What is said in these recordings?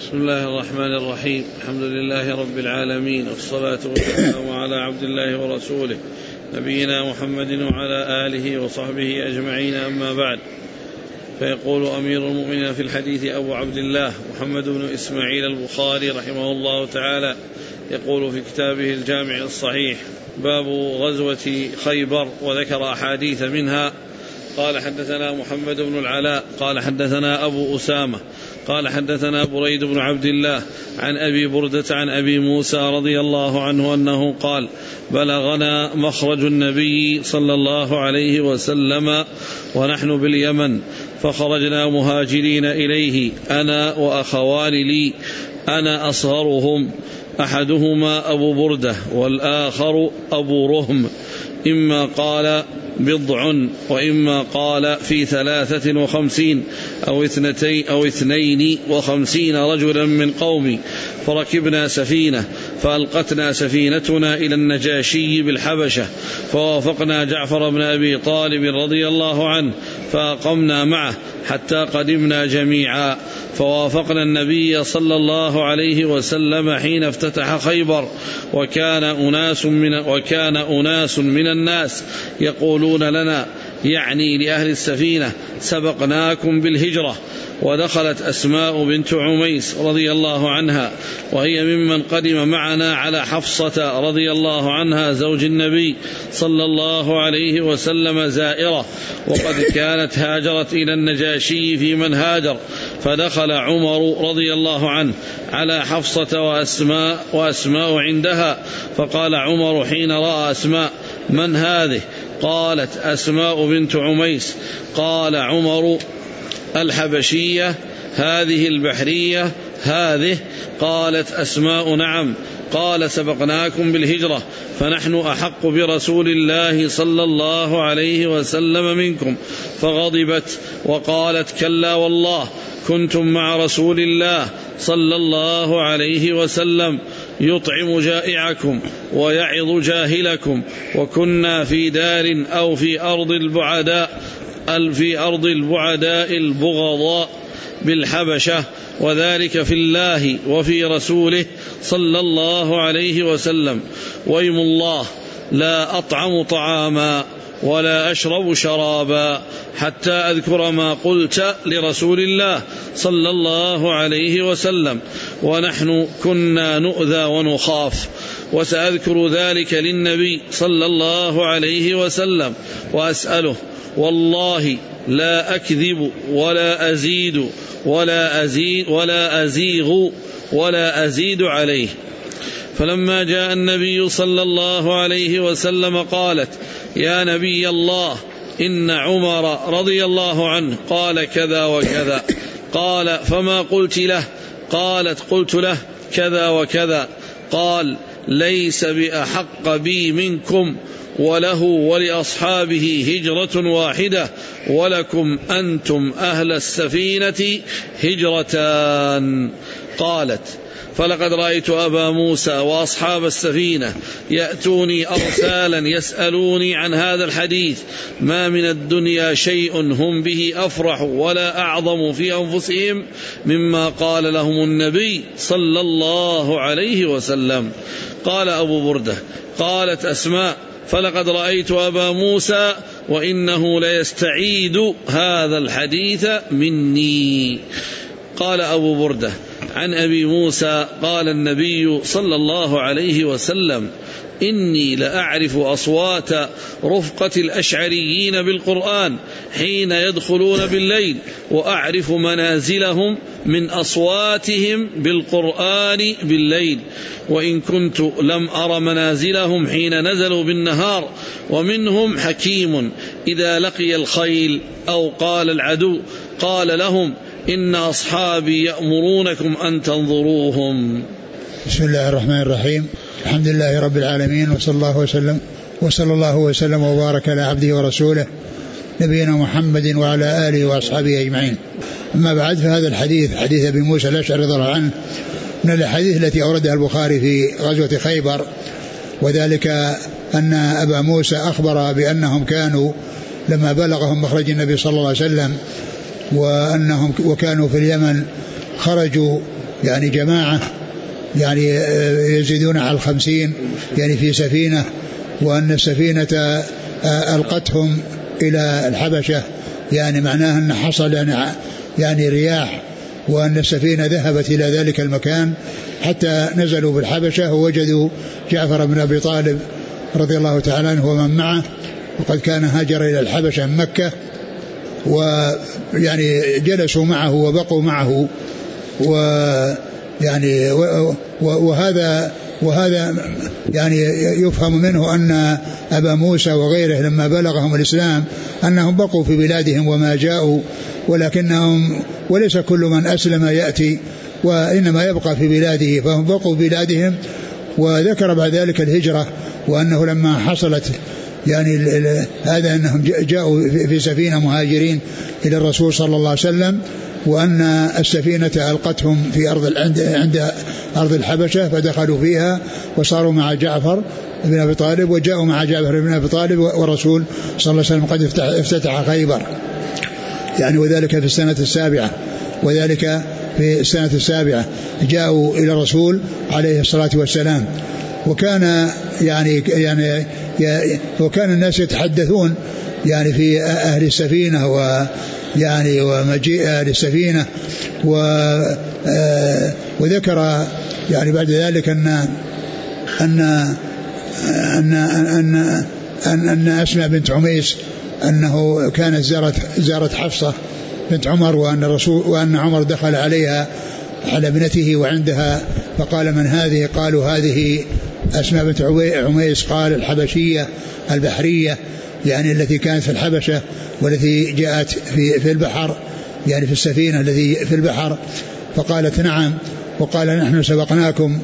بسم الله الرحمن الرحيم. الحمد لله رب العالمين، والصلاة والسلام على عبد الله ورسوله نبينا محمد وعلى آله وصحبه أجمعين، أما بعد. فيقول أمير المؤمنين في الحديث أبو عبد الله محمد بن إسماعيل البخاري رحمه الله تعالى، يقول في كتابه الجامع الصحيح: باب غزوة خيبر، وذكر أحاديث منها. قال: حدثنا محمد بن العلاء قال حدثنا أبو أسامة قال حدثنا بريد بن عبد الله عن أبي بردة عن أبي موسى رضي الله عنه أنه قال: بلغنا مخرج النبي صلى الله عليه وسلم ونحن باليمن، فخرجنا مهاجرين إليه، أنا وأخوان لي، أنا أصغرهم، أحدهما أبو بردة والآخر أبو رهم، إما قال 50 وإما قال في 53 أو 52 رجلا من قومي، فركبنا سفينة فألقتنا سفينتنا إلى النجاشي بالحبشة، فوافقنا جعفر بن أبي طالب رضي الله عنه فأقمنا معه حتى قدمنا جميعا، فوافقنا النبي صلى الله عليه وسلم حين افتتح خيبر، وكان أناس من الناس يقولون لنا، يعني لأهل السفينة: سبقناكم بالهجرة. ودخلت أسماء بنت عميس رضي الله عنها، وهي ممن قدم معنا على حفصة رضي الله عنها زوج النبي صلى الله عليه وسلم زائرة، وقد كانت هاجرت إلى النجاشي في من هاجر، فدخل عمر رضي الله عنه على حفصة وأسماء عندها، فقال عمر حين رأى أسماء: من هذه؟ قالت: أسماء بنت عميس. قال عمر: الحبشية هذه البحرية هذه؟ قالت أسماء: نعم. قال: سبقناكم بالهجرة، فنحن أحق برسول الله صلى الله عليه وسلم منكم. فغضبت وقالت: كلا والله، كنتم مع رسول الله صلى الله عليه وسلم، يطعم جائعكم ويعظ جاهلكم، وكنا في دار أو في أرض البعداء البغضاء بالحبشة، وذلك في الله وفي رسوله صلى الله عليه وسلم. ويم الله، لا أطعم طعاما ولا أشرب شرابا حتى أذكر ما قلت لرسول الله صلى الله عليه وسلم، ونحن كنا نؤذى ونخاف، وسأذكر ذلك للنبي صلى الله عليه وسلم وأسأله، والله لا أكذب ولا أزيد عليه. فلما جاء النبي صلى الله عليه وسلم قالت: يا نبي الله، إن عمر رضي الله عنه قال كذا وكذا. قال: فما قلت له؟ قالت: قلت له كذا وكذا. قال: ليس بأحق بي منكم، وله ولأصحابه هجرة واحدة، ولكم أنتم أهل السفينة هجرتان. قالت: فلقد رأيت أبا موسى وأصحاب السفينة يأتوني أرسالا يسألوني عن هذا الحديث، ما من الدنيا شيء هم به أفرح ولا أعظم في أنفسهم مما قال لهم النبي صلى الله عليه وسلم. قال أبو بردة: قالت أسماء: فلقد رأيت أبا موسى وإنه ليستعيد هذا الحديث مني. قال أبو بردة عن أبي موسى: قال النبي صلى الله عليه وسلم: إني لأعرف أصوات رفقة الأشعريين بالقرآن حين يدخلون بالليل، وأعرف منازلهم من أصواتهم بالقرآن بالليل، وإن كنت لم أر منازلهم حين نزلوا بالنهار. ومنهم حكيم إذا لقي الخيل أو قال العدو قال لهم: إن أصحابي يأمرونكم أن تنظروهم. بسم الله الرحمن الرحيم. الحمد لله رب العالمين، وصلى الله وسلم وبارك على عبده ورسوله نبينا محمد وعلى آله وأصحابه أجمعين. أما بعد، فهذا الحديث حديث أبي موسى الأشعري رضي الله عنه من الحديث التي أوردها البخاري في غزوة خيبر، وذلك أن أبا موسى أخبر بأنهم كانوا لما بلغهم مخرج النبي صلى الله عليه وسلم وكانوا في اليمن، خرجوا يعني جماعة يعني يزيدون على 50 يعني في سفينة، وأن السفينة ألقتهم إلى الحبشة، يعني معناها أن حصل يعني رياح، وأن السفينة ذهبت إلى ذلك المكان حتى نزلوا بالحبشة ووجدوا جعفر بن أبي طالب رضي الله تعالى عنه ومن معه، وقد كان هاجر إلى الحبشة من مكة، ويعني جلسوا معه وبقوا معه، ويعني وهذا يعني يفهم منه أن أبا موسى وغيره لما بلغهم الإسلام أنهم بقوا في بلادهم وما جاءوا، ولكنهم وليس كل من أسلم يأتي، وإنما يبقى في بلاده، فهم بقوا بلادهم. وذكر بعد ذلك الهجرة، وأنه لما حصلت يعني هذا أنهم جاءوا في سفينة مهاجرين إلى الرسول صلى الله عليه وسلم، وأن السفينة ألقتهم في عند أرض الحبشة، فدخلوا فيها وصاروا مع جعفر بن أبي طالب، وجاءوا مع جعفر بن أبي طالب والرسول صلى الله عليه وسلم قد افتتح خيبر، يعني وذلك في السنة السابعة جاءوا إلى الرسول عليه الصلاة والسلام. وكان وكان الناس يتحدثون يعني في أهل السفينة ويعني ومجيء أهل السفينة، وذكر يعني بعد ذلك أن أسماء بنت عميس أنه كانت زارت حفصة بنت عمر، وأن عمر دخل عليها على ابنته وعندها، فقال من هذه؟ قالوا هذه أسماء بنت عميس. قال الحبشية البحرية، يعني التي كانت في الحبشة والتي جاءت في البحر، يعني في السفينة التي في البحر. فقالت نعم، وقال نحن سبقناكم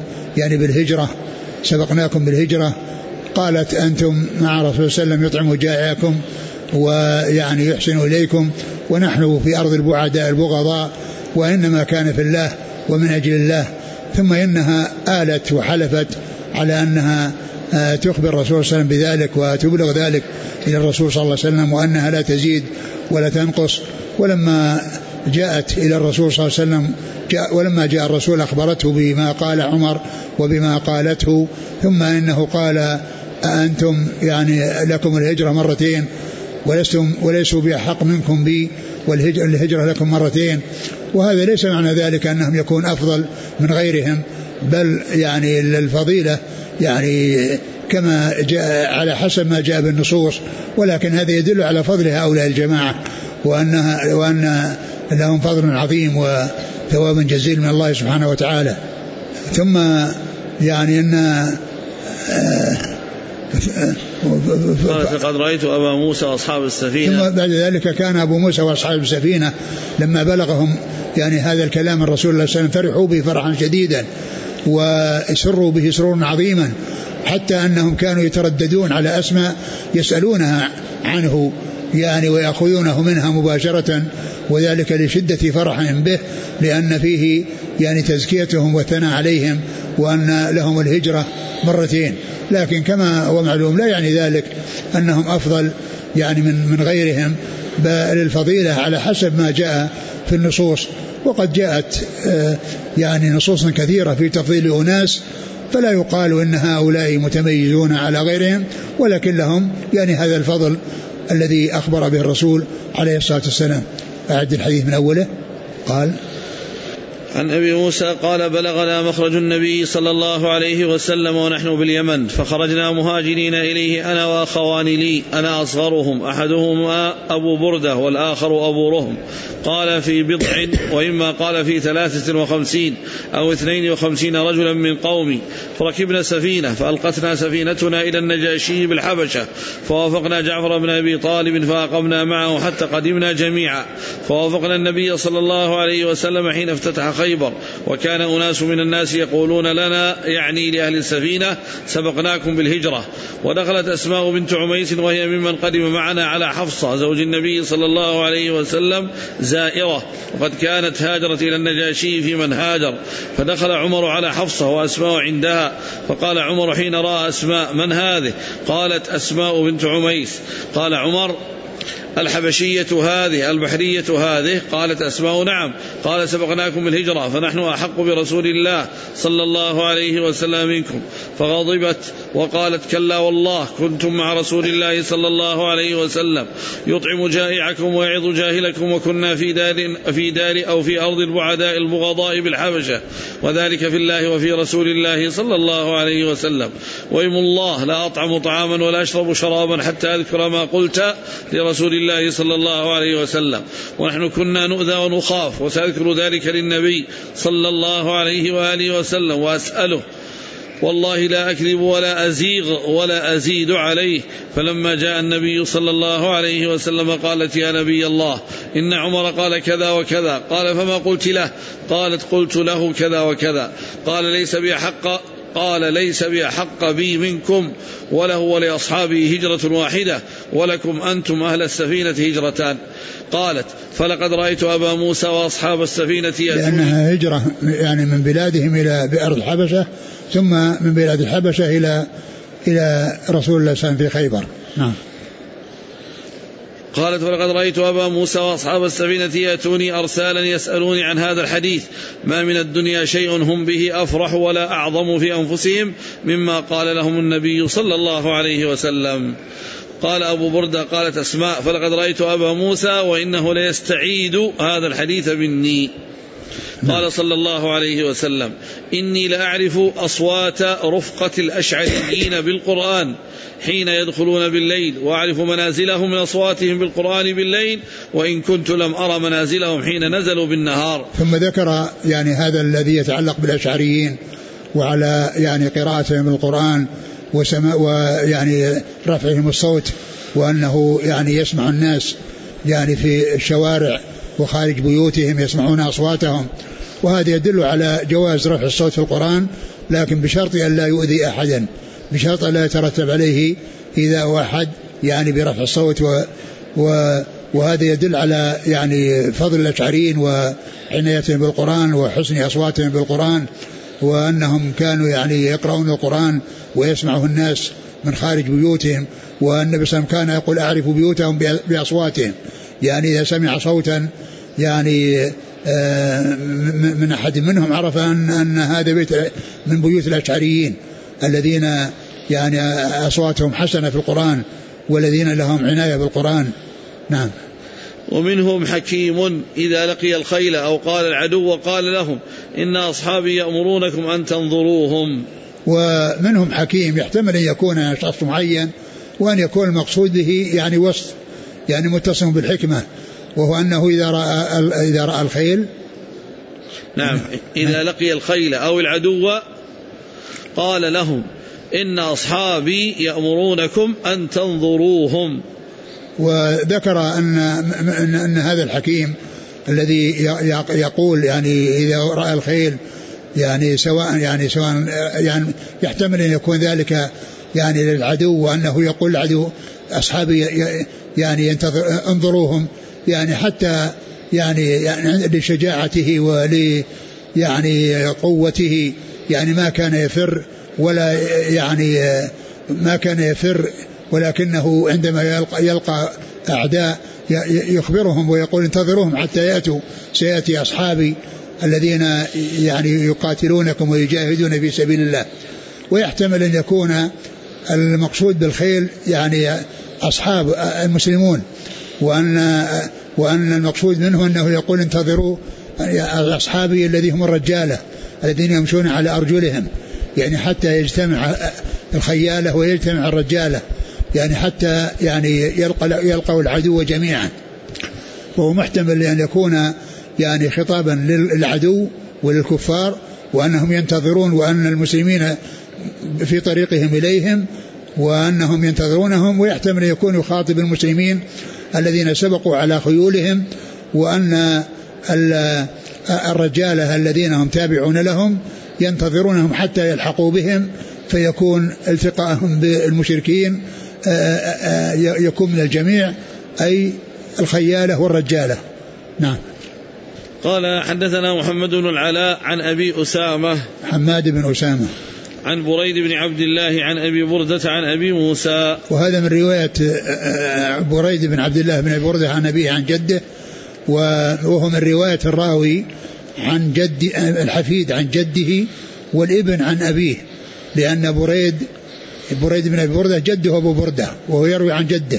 بالهجرة. قالت أنتم مع رسول الله صلى الله عليه وسلم يطعم جائعكم ويعني يحسن إليكم، ونحن في أرض البعداء البغضاء، وإنما كان في الله ومن أجل الله. ثم إنها آلت وحلفت على أنها تخبر الرسول صلى الله عليه وسلم بذلك وتبلغ ذلك إلى الرسول صلى الله عليه وسلم، وأنها لا تزيد ولا تنقص. ولما جاءت إلى الرسول صلى الله عليه وسلم ولما جاء الرسول أخبرته بما قال عمر وبما قالته، ثم إنه قال أنتم يعني لكم الهجرة مرتين وليسوا بأحق منكم بي، والهجرة لكم مرتين. وهذا ليس معنى ذلك أنهم يكون أفضل من غيرهم، بل يعني الفضيلة يعني كما جاء على حسب ما جاء بالنصوص، ولكن هذا يدل على فضل هؤلاء الجماعة، وأن لهم فضل عظيم وثواب جزيل من الله سبحانه وتعالى. ثم يعني قد رأيت أبا موسى وأصحاب السفينة. ثم بعد ذلك كان أبو موسى وأصحاب السفينة لما بلغهم يعني هذا الكلام الرسول صلى الله عليه وسلم فرحوا به فرحا شديدا، وسروا به سرورا عظيما، حتى أنهم كانوا يترددون على أسماء يسألونها عنه يعني ويأخذونه منها مباشرة، وذلك لشدة فرحهم به، لأن فيه يعني تزكيتهم والثناء عليهم، وأن لهم الهجرة مرتين. لكن كما هو معلوم لا يعني ذلك أنهم أفضل يعني من غيرهم، بل الفضيلة على حسب ما جاء في النصوص. وقد جاءت يعني نصوص كثيرة في تفضيل أناس، فلا يقال إن هؤلاء متميزون على غيرهم، ولكن لهم يعني هذا الفضل الذي أخبر به الرسول عليه الصلاة والسلام. أعد الحديث من أوله. قال عن أبي موسى قال بلغنا مخرج النبي صلى الله عليه وسلم ونحن باليمن، فخرجنا مهاجرين إليه أنا وأخوان لي، أنا أصغرهم، أحدهما أبو بردة والآخر أبو رهم، قال في بضع، وإما قال في 53 أو 52 رجلا من قومي، فركبنا سفينة فألقتنا سفينتنا إلى النجاشي بالحبشة، فوافقنا جعفر بن أبي طالب فأقمنا معه حتى قدمنا جميعا، فوافقنا النبي صلى الله عليه وسلم حين افتتح خيبر، وكان أناس من الناس يقولون لنا يعني لأهل السفينة سبقناكم بالهجرة. ودخلت أسماء بنت عميس وهي ممن قدم معنا على حفصة زوج النبي صلى الله عليه وسلم زائرة، وقد كانت هاجرت إلى النجاشي في من هاجر، فدخل عمر على حفصة وأسماء عندها، فقال عمر حين رأى أسماء من هذه؟ قالت أسماء بنت عميس. قال عمر الحبشية هذه البحرية هذه؟ قالت أسماء نعم. قال سبقناكم بالهجرة فنحن أحق برسول الله صلى الله عليه وسلم منكم. فغضبت وقالت كلا والله كنتم مع رسول الله صلى الله عليه وسلم يطعم جائعكم ويعظ جاهلكم وكنا في دار أو في أرض البعداء البغضاء بالحبشة وذلك في الله وفي رسول الله صلى الله عليه وسلم. وإم الله لا أطعم طعاما ولا أشرب شرابا حتى أذكر ما قلت لرسول الله صلى الله عليه وسلم ونحن كنا نؤذى ونخاف وسأذكر ذلك للنبي صلى الله عليه وآله وسلم وأسأله والله لا أكذب ولا أزيغ ولا أزيد عليه. فلما جاء النبي صلى الله عليه وسلم قالت يا نبي الله إن عمر قال كذا وكذا. قال فما قلت له؟ قالت قلت له كذا وكذا. قال ليس بأحق بي منكم وله ولأصحابه هجرة واحدة ولكم أنتم أهل السفينة هجرتان. قالت فلقد رأيت أبا موسى وأصحاب السفينة لأنها هجرة يعني من بلادهم إلى بأرض الحبشة ثم من بلاد الحبشة إلى رسول الله صلى الله عليه وسلم في خيبر. نعم. قالت ولقد رأيت أبا موسى وأصحاب السفينة يأتوني أرسالا يسألوني عن هذا الحديث ما من الدنيا شيء هم به أفرح ولا أعظم في أنفسهم مما قال لهم النبي صلى الله عليه وسلم. قال أبو بردة قالت أسماء فلقد رأيت أبا موسى وإنه ليستعيد هذا الحديث مني. قال صلى الله عليه وسلم إني لأعرف أصوات رفقة الأشعريين بالقرآن حين يدخلون بالليل وأعرف منازلهم من أصواتهم بالقرآن بالليل وإن كنت لم أرى منازلهم حين نزلوا بالنهار. ثم ذكر يعني هذا الذي يتعلق بالأشعريين وعلى يعني قراءتهم القرآن ويعني رفعهم الصوت وأنه يعني يسمع الناس يعني في الشوارع وخارج بيوتهم يسمعون أصواتهم. وهذا يدل على جواز رفع الصوت في القرآن لكن بشرط أن لا يؤذي أحدا بشرط أن لا يترتب عليه إذا أحد يعني برفع الصوت وهذا يدل على يعني فضل الأشعريين وعنايتهم بالقرآن وحسن أصواتهم بالقرآن وأنهم كانوا يعني يقرؤون القرآن ويسمعه الناس من خارج بيوتهم. والنبي صلى الله عليه وسلم كان يقول أعرف بيوتهم بأصواتهم يعني إذا سمع صوتا يعني من أحد منهم عرف أن هذا بيت من بيوت الأشعريين الذين يعني أصواتهم حسنة في القرآن والذين لهم عناية بالقرآن. نعم. ومنهم حكيم إذا لقي الخيل أو قال العدو وقال لهم إن أصحابي يأمرونكم أن تنظروهم. ومنهم حكيم يحتمل أن يكون شخص معين وأن يكون المقصود به يعني وصف يعني متصل بالحكمة وهو أنه إذا رأى الخيل نعم إذا لقي الخيل أو العدو قال لهم إن أصحابي يأمرونكم أن تنظروهم. وذكر أن هذا الحكيم الذي يقول يعني إذا رأى الخيل يعني سواء يعني يحتمل أن يكون ذلك يعني للعدو وأنه يقول العدو أصحابي يعني ينتظر انظروهم يعني حتى يعني لشجاعته ول يعني قوته يعني ما كان يفر ولا يعني ما كان يفر ولكنه عندما يلقى أعداء يخبرهم ويقول انتظروهم حتى يأتوا سيأتي أصحابي الذين يعني يقاتلونكم ويجاهدون في سبيل الله. ويحتمل أن يكون المقصود بالخيل يعني أصحاب المسلمون وأن المقصود منه أنه يقول انتظروا أصحابي الذين هم الرجالة الذين يمشون على أرجلهم يعني حتى يجتمع الخيالة ويجتمع الرجالة يعني حتى يعني يلقوا العدو جميعا. وهو محتمل أن يكون يعني خطابا للعدو وللكفار وأنهم ينتظرون وأن المسلمين في طريقهم إليهم وأنهم ينتظرونهم. ويحتمل يكون يخاطب المسلمين الذين سبقوا على خيولهم وأن الرجالة الذين هم تابعون لهم ينتظرونهم حتى يلحقوا بهم فيكون التقاءهم بالمشركين يكون من الجميع أي الخيالة والرجالة. نعم. قال حدثنا محمد بن العلاء عن أبي أسامة حماد بن أسامة عن بريد بن عبد الله عن أبي بردة عن أبي موسى. وهذا من رواية بريد بن عبد الله بن أبي بردة عن أبيه عن جده، وهو من رواية الراوي عن جد الحفيد عن جده والابن عن أبيه، لأن بريد بن أبي بردة جده أبو بردة وهو يروي عن جده،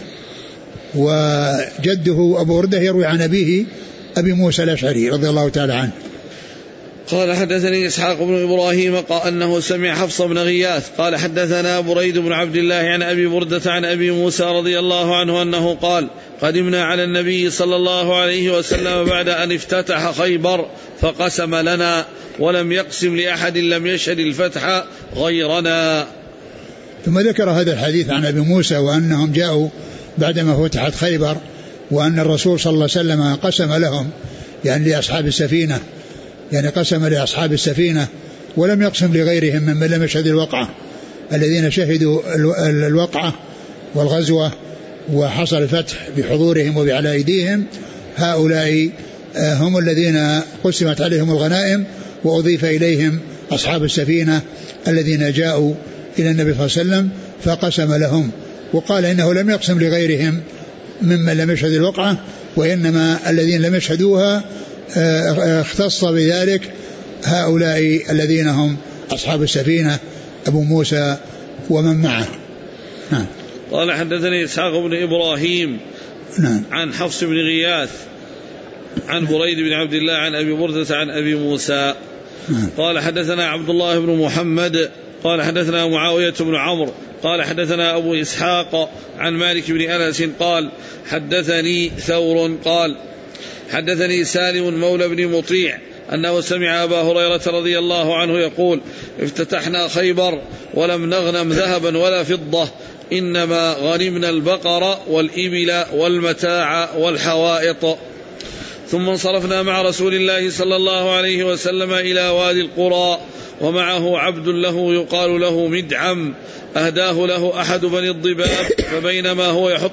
وجده أبو بردة يروي عن أبيه أبي موسى الأشعري رضي الله تعالى عنه. قال حدثني إسحاق بن إبراهيم قال أنه سمع حفص بن غياث قال حدثنا بريد بن عبد الله عن أبي بردة عن أبي موسى رضي الله عنه أنه قال قدمنا على النبي صلى الله عليه وسلم بعد أن افتتح خيبر فقسم لنا ولم يقسم لأحد لم يشهد الفتح غيرنا. ثم ذكر هذا الحديث عن أبي موسى وأنهم جاءوا بعدما فتحت خيبر، وأن الرسول صلى الله عليه وسلم قسم لهم يعني لأصحاب السفينة، يعني قسم لأصحاب السفينة ولم يقسم لغيرهم ممن لم يشهد الوقعة، الذين شهدوا الوقعة والغزوة وحصل الفتح بحضورهم وبعلى أيديهم، هؤلاء هم الذين قسمت عليهم الغنائم وأضيف إليهم أصحاب السفينة الذين جاءوا إلى النبي صلى الله عليه وسلم فقسم لهم، وقال إنه لم يقسم لغيرهم ممن لم يشهد الوقعة، وإنما الذين لم يشهدوها اختص بذلك هؤلاء الذين هم أصحاب السفينة أبو موسى ومن معه. نعم. قال حدثني إسحاق بن إبراهيم نعم. عن حفص بن غياث عن بريد بن عبد الله عن أبي بردة عن أبي موسى. نعم. قال حدثنا عبد الله بن محمد قال حدثنا معاوية بن عمرو قال حدثنا أبو إسحاق عن مالك بن أنس قال حدثني ثور قال حدثني سالم مولى بن مطيع أنه سمع أبا هريرة رضي الله عنه يقول افتتحنا خيبر ولم نغنم ذهبا ولا فضة إنما غنمنا البقر والإبل والمتاع والحوائط. ثم انصرفنا مع رسول الله صلى الله عليه وسلم إلى وادي القرى ومعه عبد له يقال له مدعم أهداه له أحد بني الضباب فبينما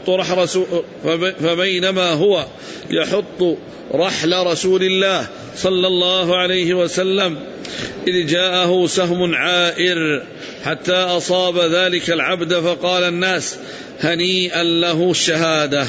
هو يحط رحل رسول الله صلى الله عليه وسلم إذ جاءه سهم عائر حتى أصاب ذلك العبد فقال الناس هنيئا له الشهادة.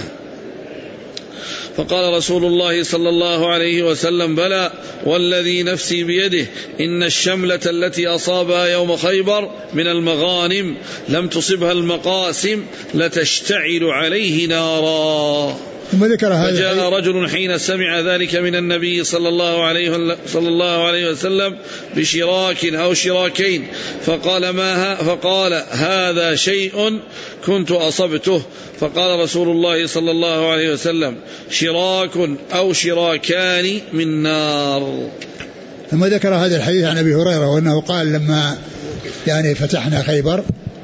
فقال رسول الله صلى الله عليه وسلم بلى والذي نفسي بيده إن الشملة التي أصابها يوم خيبر من المغانم لم تصبها المقاسم لتشتعل عليه نارا. فجاء رجل حين سمع ذلك من النبي صلى الله عليه وسلم بشراك أو شراكين فقال هذا شيء كنت أصبته. فقال رسول الله صلى الله عليه وسلم شراك أو شراكان من نار. ثم ذكر هذا الحديث عن أبي هريرة وأنه قال لما يعني فتحنا خيبر،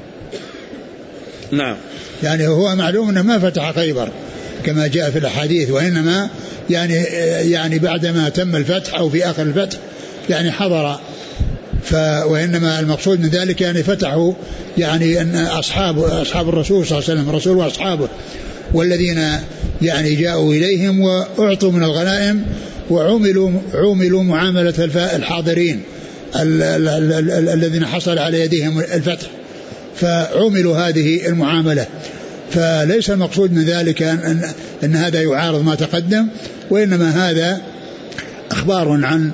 نعم، يعني هو معلوم أنه ما فتح خيبر كما جاء في الأحاديث، وإنما يعني بعدما تم الفتح أو في آخر الفتح يعني حضر، وإنما المقصود من ذلك يعني فتحوا يعني أن أصحاب الرسول صلى الله عليه وسلم الرسول وأصحابه والذين يعني جاءوا إليهم وأعطوا من الغنائم وعوملوا معاملة الحاضرين الذين حصل على يديهم الفتح، فعوملوا هذه المعاملة. فليس المقصود من ذلك أن هذا يعارض ما تقدم، وإنما هذا أخبار عن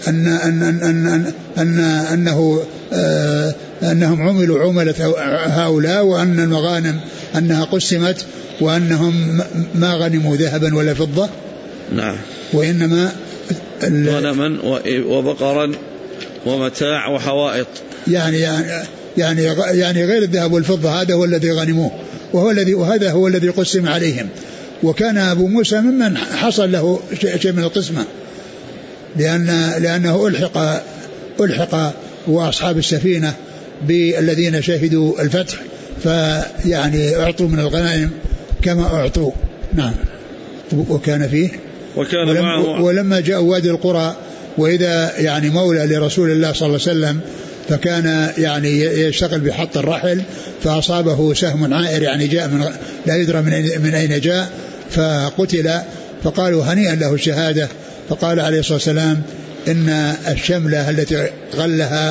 أنهم عملوا عملة هؤلاء، وأن المغانم أنها قسمت وأنهم ما غنموا ذهبا ولا فضة، نعم، وإنما غنما وبقرا ومتاع وحوائط، يعني غير الذهب والفضة هذا هو الذي غنموه وهذا هو الذي قسم عليهم. وكان أبو موسى ممن حصل له شيء من القسمة، لأنه ألحق وأصحاب السفينة بالذين شهدوا الفتح، فيعني أعطوا من الغنائم كما أعطوا. نعم. وكان فيه ولما جاءوا وادي القرى وإذا يعني مولى لرسول الله صلى الله عليه وسلم فكان يعني يشتغل بحط الرحل فأصابه سهم عائر يعني جاء من لا يدرى من أين جاء فقتل، فقالوا هنيئا له الشهادة. فقال عليه الصلاة والسلام إن الشملة التي غلها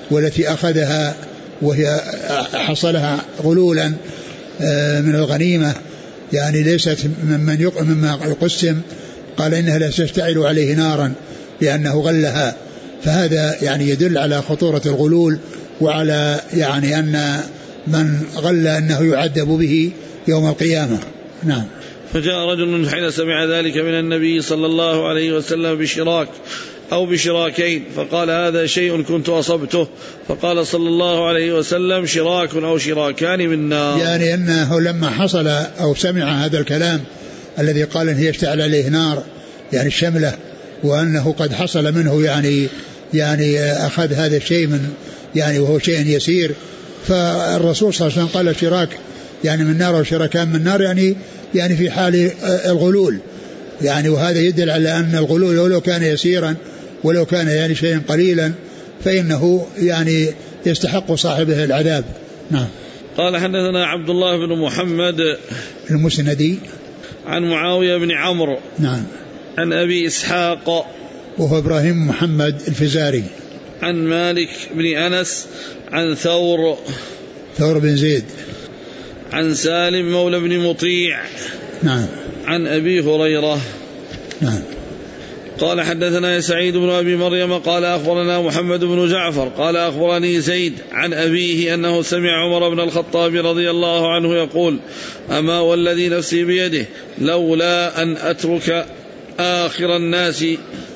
والتي أخذها وهي حصلها غلولا من الغنيمة، يعني ليست مما يقسم، قال إنها لا تشتعل عليه نارا لأنه غلها. فهذا يعني يدل على خطورة الغلول وعلى يعني أن من غل أنه يعذب به يوم القيامة. نعم. فجاء رجل حين سمع ذلك من النبي صلى الله عليه وسلم بشراك أو بشراكين، فقال هذا شيء كنت أصبته، فقال صلى الله عليه وسلم شراك أو شراكان من نار. يعني أنه لما حصل أو سمع هذا الكلام الذي قال إن يشتعل عليه نار يعني الشملة، وأنه قد حصل منه يعني أخذ هذا الشيء من يعني وهو شيء يسير، فالرسول صلى الله عليه وسلم قال شراك يعني من نار وشراكان من نار يعني في حال الغلول يعني. وهذا يدل على أن الغلول ولو كان يسيرا ولو كان يعني شيئا قليلا فإنه يعني يستحق صاحبه العذاب. نعم. قال حدثنا عبد الله بن محمد المسندي عن معاوية بن عمرو نعم عن أبي إسحاق وهو إبراهيم محمد الفزاري عن مالك بن أنس عن ثور بن زيد عن سالم مولى بن مطيع نعم عن أبي هريرة نعم. قال حدثنا سعيد بن أبي مريم قال أخبرنا محمد بن جعفر قال أخبرني زيد عن أبيه أنه سمع عمر بن الخطاب رضي الله عنه يقول أما والذي نفسي بيده لولا أن أترك آخر الناس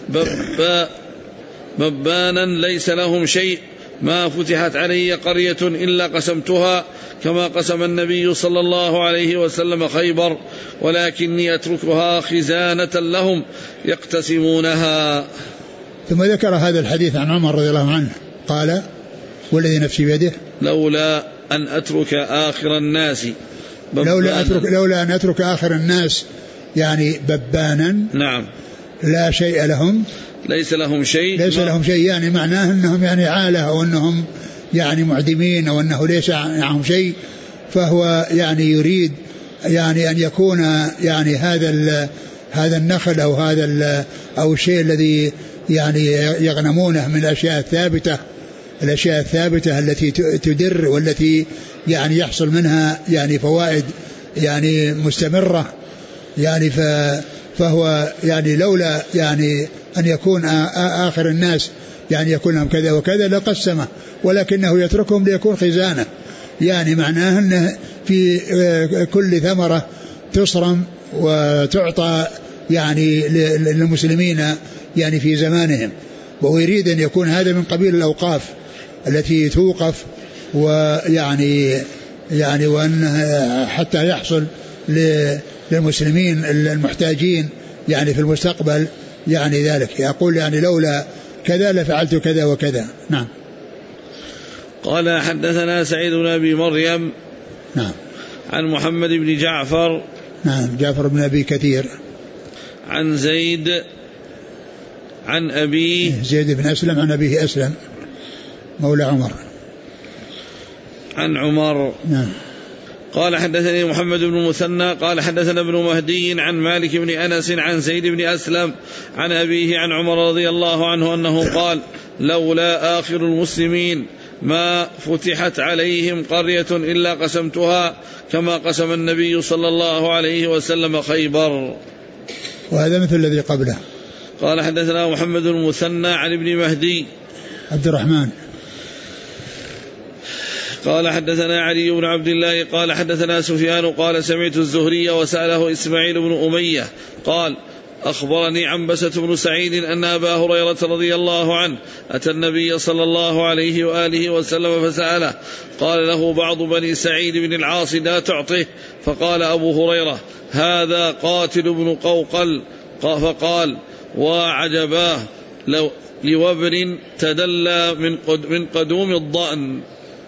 ببانا ليس لهم شيء ما فتحت علي قرية إلا قسمتها كما قسم النبي صلى الله عليه وسلم خيبر ولكني أتركها خزانة لهم يقتسمونها. ثم ذكر هذا الحديث عن عمر رضي الله عنه قال والذي نفسي بيده لولا أن أترك آخر الناس لولا أن أترك آخر الناس يعني ببانا نعم لا شيء لهم ليس لهم شيء يعني معناه أنهم يعني عالة أو أنهم يعني معدمين أو أنه ليس معهم شيء. فهو يعني يريد يعني أن يكون يعني هذا النخل أو هذا أو الشيء الذي يعني يغنمونه من الأشياء الثابتة التي تدر والتي يعني يحصل منها يعني فوائد يعني مستمرة يعني. فهو يعني لولا يعني أن يكون آخر الناس يعني يكون لهم كذا وكذا لقسمه ولكنه يتركهم ليكون خزانة. يعني معناه أنه في كل ثمرة تصرم وتعطى يعني للمسلمين يعني في زمانهم. وهو يريد أن يكون هذا من قبيل الأوقاف التي توقف ويعني وأن حتى يحصل للمسلمين المحتاجين يعني في المستقبل يعني ذلك. يقول يعني لولا كذا لفعلت كذا وكذا. نعم. قال حدثنا سعيد بن أبي مريم نعم عن محمد بن جعفر نعم جعفر بن أبي كثير عن زيد عن أبيه زيد بن أسلم عن أبيه أسلم مولى عمر عن عمر نعم. قال حدثني محمد بن مثنى قال حدثنا ابن مهدي عن مالك بن أنس عن زيد بن أسلم عن أبيه عن عمر رضي الله عنه أنه قال لولا آخر المسلمين ما فتحت عليهم قرية إلا قسمتها كما قسم النبي صلى الله عليه وسلم خيبر. وهذا مثل الذي قبله. قال حدثنا محمد بن مثنى عن ابن مهدي عبد الرحمن قال حدثنا علي بن عبد الله قال حدثنا سفيان قال سمعت الزهري وسأله إسماعيل بن أمية قال أخبرني عنبسة بن سعيد أن أبا هريرة رضي الله عنه أتى النبي صلى الله عليه وآله وسلم فسأله قال له بعض بني سعيد بن العاص لا تعطه فقال أبو هريرة هذا قاتل بن قوقل فقال وعجباه لوبر تدلى من قدوم الضأن.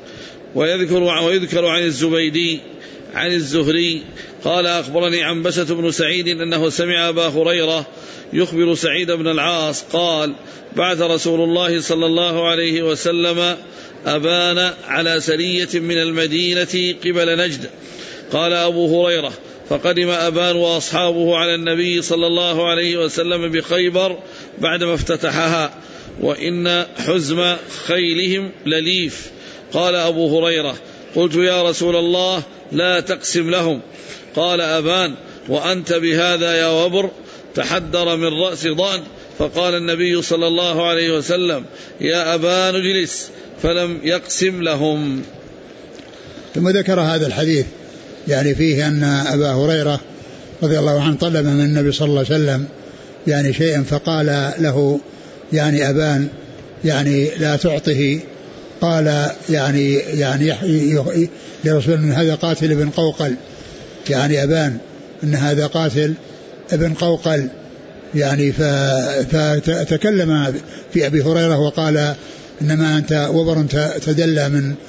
ويذكر عن الزبيدي عن الزهري قال أخبرني عنبسة بن سعيد أنه سمع أبا هريرة يخبر سعيد بن العاص قال بعث رسول الله صلى الله عليه وسلم أبان على سرية من المدينة قبل نجد. قال أبو هريرة فقدم أبان وأصحابه على النبي صلى الله عليه وسلم بخيبر بعدما افتتحها وإن حزم خيلهم لليف. قال أبو هريرة: قلت يا رسول الله لا تقسم لهم. قال أبان: وأنت بهذا يا وبر تحدر من رأس ضأن. فقال النبي صلى الله عليه وسلم: يا أبان اجلس، فلم يقسم لهم. ثم ذكر هذا الحديث يعني فيه أن أبا هريرة رضي الله عنه طلب من النبي صلى الله عليه وسلم يعني شيئا، فقال له يعني أبان يعني لا تعطه. قال يعني لرسول من هذا قاتل ابن قوقل، يعني أبان أن هذا قاتل ابن قوقل يعني. فتكلم في أبي هريرة وقال: إنما أنت وبر تدلى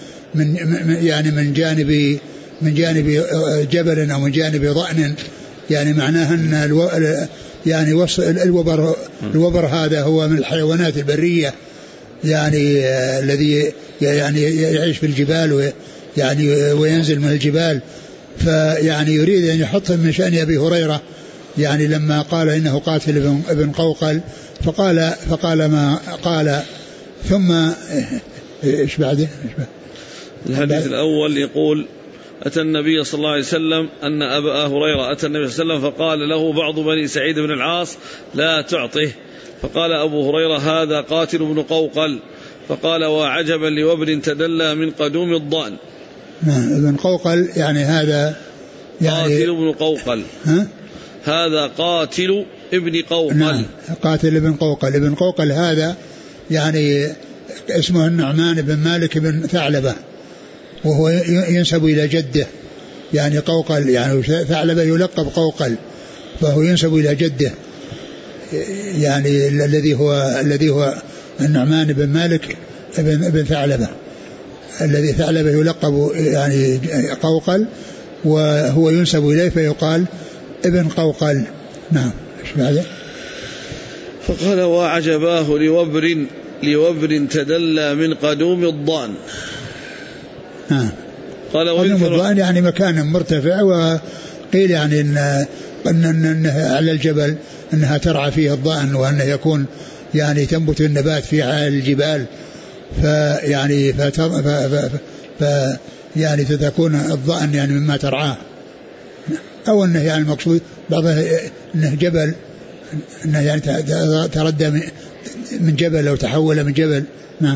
من جانب جبل أو من جانب ضأن، يعني معناها أن يعني الوبر هذا هو من الحيوانات البرية يعني الذي يعني يعيش في الجبال يعني وينزل من الجبال. فيعني يريد أن يحط من شأن أبي هريرة يعني لما قال إنه قاتل ابن قوقل، فقال ما قال. ثم إيش بعده؟ الحديث الأول يقول: أتى النبي صلى الله عليه وسلم أن أبا هريرة أتى النبي صلى الله عليه وسلم فقال له بعض بني سعيد بن العاص: لا تعطه. فقال أبو هريرة: هذا قاتل ابن قوقل. فقال: وعجبا لوبر تدلى من قدوم الضأن. ابن قوقل يعني هذا يعني قاتل ابن قوقل. هذا قاتل ابن قوقل. قاتل ابن قوقل. ابن قوقل هذا يعني اسمه النعمان بن مالك بن ثعلبة، وهو ينسب إلى جده يعني قوقل، يعني ثعلبة يلقب قوقل، فهو ينسب إلى جده يعني الذي هو النعمان بن مالك بن ثعلبة، الذي ثعلبة يلقب يعني قوقل وهو ينسب إليه فيقال ابن قوقل. نعم. ايش بعده؟ فقال: وعجباه لوبر تدلى من قدوم الضأن. قال: قدوم الضأن يعني مكان مرتفع، وقيل يعني إن على الجبل أنها ترعى فيه الضأن، وأنه يكون يعني تنبت النبات في عالي الجبال، فيعني يعني تكون الضأن يعني مما ترعاه، أو أنه يعني المقصود بعضها أنه جبل، أنه يعني تردى من جبل أو تحول من جبل. نعم.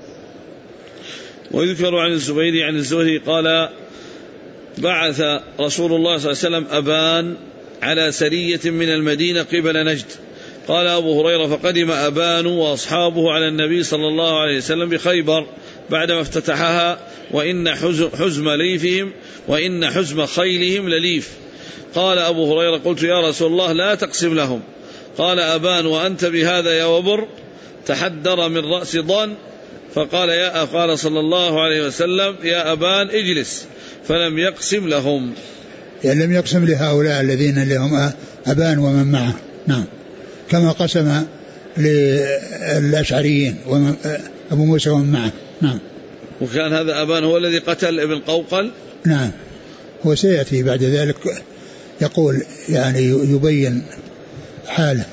ويذكر عن الزبيدي عن الزهري قال: بعث رسول الله صلى الله عليه وسلم أبان على سرية من المدينة قبل نجد. قال أبو هريرة: فقدم أبان وأصحابه على النبي صلى الله عليه وسلم بخيبر بعدما افتتحها، وإن حزم ليفهم وإن حزم خيلهم لليف. قال أبو هريرة: قلت يا رسول الله لا تقسم لهم. قال أبان: وأنت بهذا يا وبر تحدر من رأس ضأن. قال صلى الله عليه وسلم: يا أبان اجلس، فلم يقسم لهم، يعني لم يقسم لهؤلاء الذين لهم أبان ومن معه. نعم. كما قسم للأشعريين أبو موسى ومن معه. نعم. وكان هذا أبان هو الذي قتل ابن قوقل. نعم. هو سيأتي بعد ذلك يقول يعني يبين حاله.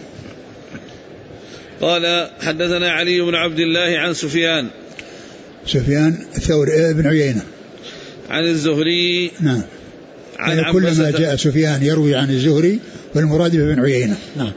قال: حدثنا علي بن عبد الله عن سفيان الثوري ابن عيينة عن الزهري. نعم. يعني كلما جاء سفيان يروي عن الزهري والمراد بن عيينة. نعم.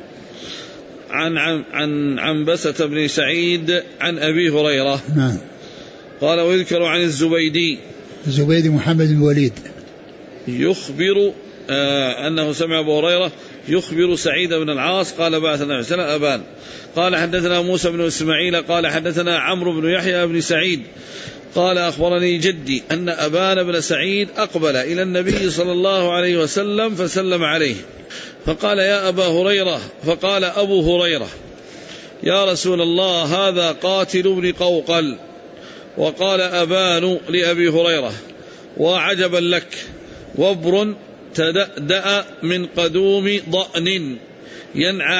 عن عنبسة بن سعيد عن أبي هريرة. نعم. قال: ويذكر عن الزبيدي محمد بن وليد يخبر أنه سمع أبو هريرة يخبر سعيد بن العاص قال: بعث النبي صلى الله عليه وسلم أبان. قال: حدثنا موسى بن إسماعيل قال: حدثنا عمرو بن يحيى بن سعيد قال: أخبرني جدي أن أبان بن سعيد أقبل إلى النبي صلى الله عليه وسلم فسلم عليه، فقال: يا أبا هريرة. فقال أبو هريرة: يا رسول الله هذا قاتل ابن قوقل. وقال أبان لأبي هريرة: وعجبا لك، وبر تدأ من قدوم ضأن ينعى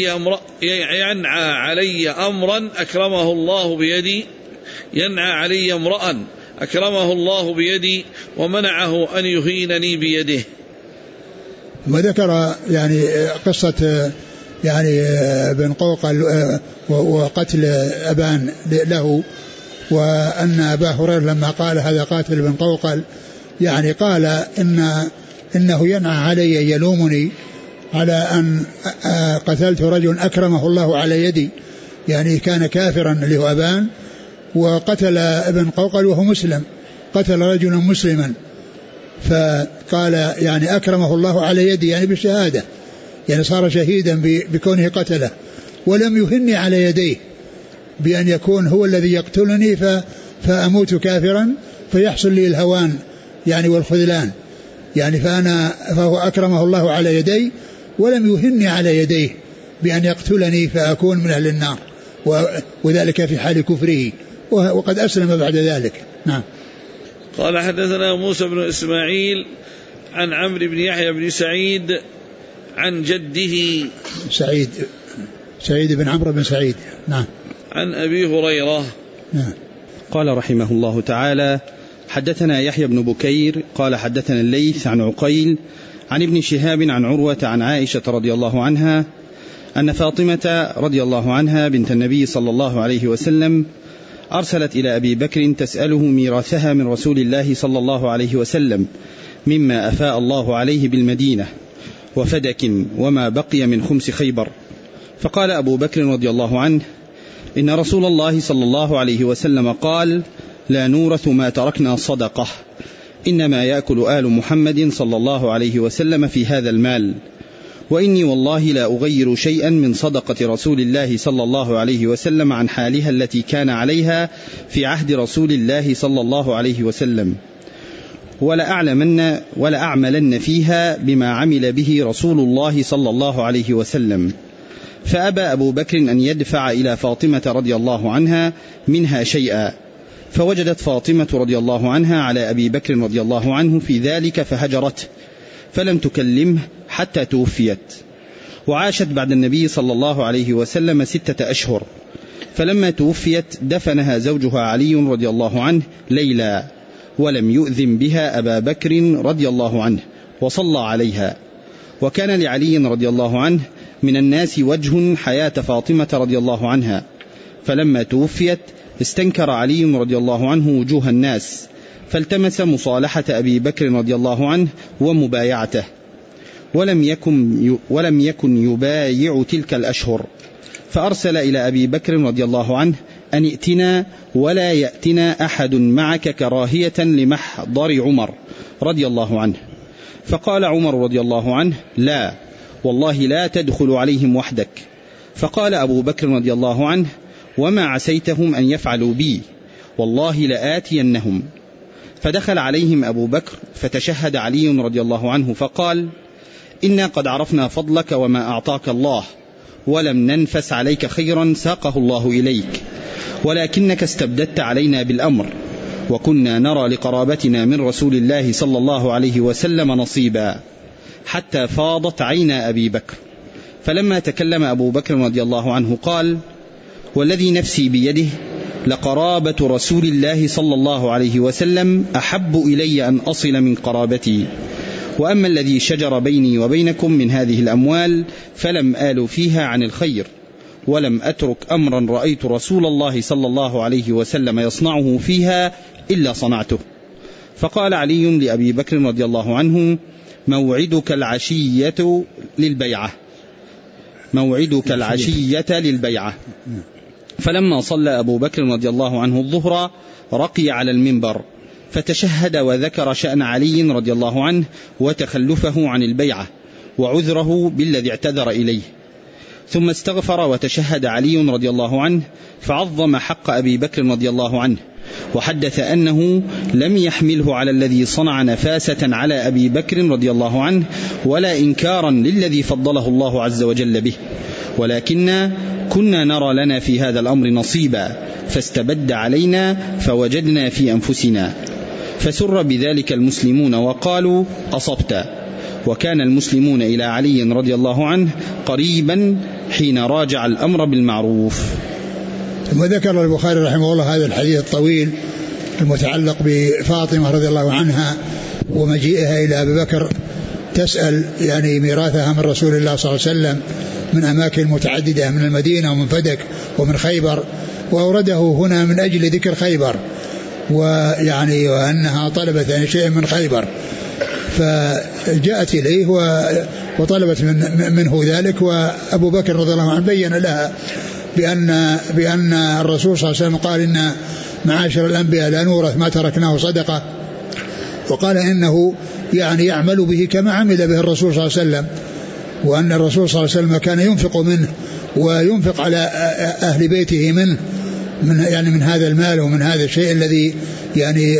علي أمرا أكرمه الله بيدي ومنعه أن يهينني بيده. وذكر يعني قصة يعني بن قوقل وقتل أبان له، وأن أبا هريرة لما قال هذا قاتل بن قوقل يعني قال إنه ينعى علي يلومني على أن قتلت رجل أكرمه الله على يدي، يعني كان كافرا له أبان، وقتل ابن قوقل وهو مسلم، قتل رجلا مسلما، فقال يعني أكرمه الله على يدي يعني بالشهادة، يعني صار شهيدا بكونه قتله، ولم يهني على يديه بأن يكون هو الذي يقتلني فأموت كافرا فيحصل لي الهوان يعني والخذلان، يعني فهو أكرمه الله على يدي ولم يهني على يديه بأن يقتلني فأكون من أهل النار، وذلك في حال كفره، وقد أسلم بعد ذلك. نعم. قال حدثنا موسى بن إسماعيل عن عمرو بن يحيى بن سعيد عن جده سعيد بن عمرو بن سعيد. نعم. عن أبي هريرة. نعم. قال رحمه الله تعالى: حدثنا يحيى بن بكير قال حدثنا الليث عن عقيل عن ابن شهاب عن عروة عن عائشة رضي الله عنها أن فاطمة رضي الله عنها بنت النبي صلى الله عليه وسلم أرسلت إلى أبي بكر تسأله ميراثها من رسول الله صلى الله عليه وسلم مما أفاء الله عليه بالمدينة وفدك وما بقي من خمس خيبر. فقال أبو بكر رضي الله عنه: إن رسول الله صلى الله عليه وسلم قال: لا نورث ما تركنا صدقة، إنما يأكل آل محمد صلى الله عليه وسلم في هذا المال، وإني والله لا أغير شيئا من صدقة رسول الله صلى الله عليه وسلم عن حالها التي كان عليها في عهد رسول الله صلى الله عليه وسلم، ولا أعملن فيها بما عمل به رسول الله صلى الله عليه وسلم. فأبى أبو بكر أن يدفع إلى فاطمة رضي الله عنها منها شيئا، فوجدت فاطمة رضي الله عنها على أبي بكر رضي الله عنه في ذلك فهجرته، فلم تكلمه حتى توفيت، وعاشت بعد النبي صلى الله عليه وسلم 6 أشهر. فلما توفيت دفنها زوجها علي رضي الله عنه ليلا، ولم يؤذن بها أبا بكر رضي الله عنه وصلى عليها. وكان لعلي رضي الله عنه من الناس وجه حياة فاطمة رضي الله عنها، فلما توفيت استنكر علي رضي الله عنه وجوه الناس، فالتمس مصالحة أبي بكر رضي الله عنه ومبايعته، ولم يكن يبايع تلك الأشهر، فأرسل إلى أبي بكر رضي الله عنه أن ائتنا ولا يأتنا أحد معك كراهية لمحضر عمر رضي الله عنه. فقال عمر رضي الله عنه: لا والله لا تدخل عليهم وحدك. فقال أبو بكر رضي الله عنه: وما عسيتهم أن يفعلوا بي، والله لآتينهم. فدخل عليهم أبو بكر فتشهد علي رضي الله عنه فقال: إنا قد عرفنا فضلك وما أعطاك الله، ولم ننفس عليك خيرا ساقه الله إليك، ولكنك استبددت علينا بالأمر، وكنا نرى لقرابتنا من رسول الله صلى الله عليه وسلم نصيبا، حتى فاضت عينا أبي بكر. فلما تكلم أبو بكر رضي الله عنه قال: والذي نفسي بيده لقرابة رسول الله صلى الله عليه وسلم أحب إلي أن أصل من قرابتي، وأما الذي شجر بيني وبينكم من هذه الأموال فلم آل فيها عن الخير، ولم أترك أمرا رأيت رسول الله صلى الله عليه وسلم يصنعه فيها إلا صنعته. فقال علي لأبي بكر رضي الله عنه: موعدك العشية للبيعة. فلما صلى أبو بكر رضي الله عنه الظهر رقي على المنبر فتشهد وذكر شأن علي رضي الله عنه وتخلفه عن البيعة وعذره بالذي اعتذر إليه، ثم استغفر وتشهد علي رضي الله عنه فعظم حق أبي بكر رضي الله عنه، وحدث أنه لم يحمله على الذي صنع نفاسة على أبي بكر رضي الله عنه ولا إنكارا للذي فضله الله عز وجل به، ولكن كنا نرى لنا في هذا الأمر نصيبا فاستبد علينا فوجدنا في أنفسنا. فسر بذلك المسلمون وقالوا: أصبت. وكان المسلمون إلى علي رضي الله عنه قريبا حين راجع الأمر بالمعروف. ثم ذكر البخاري رحمه الله هذا الحديث الطويل المتعلق بفاطمة رضي الله عنها ومجيئها إلى أبي بكر تسأل يعني ميراثها من رسول الله صلى الله عليه وسلم من أماكن متعددة من المدينة ومن فدك ومن خيبر، وأورده هنا من أجل ذكر خيبر ويعني وأنها طلبت شيء من خيبر، فجاءت إليه وطلبت منه ذلك. وأبو بكر رضي الله عنه بين لها بأن الرسول صلى الله عليه وسلم قال إن معاشر الأنبياء لا نورث ما تركناه صدقة، وقال إنه يعني يعمل به كما عمل به الرسول صلى الله عليه وسلم، وأن الرسول صلى الله عليه وسلم كان ينفق منه وينفق على أهل بيته منه من هذا المال ومن هذا الشيء الذي يعني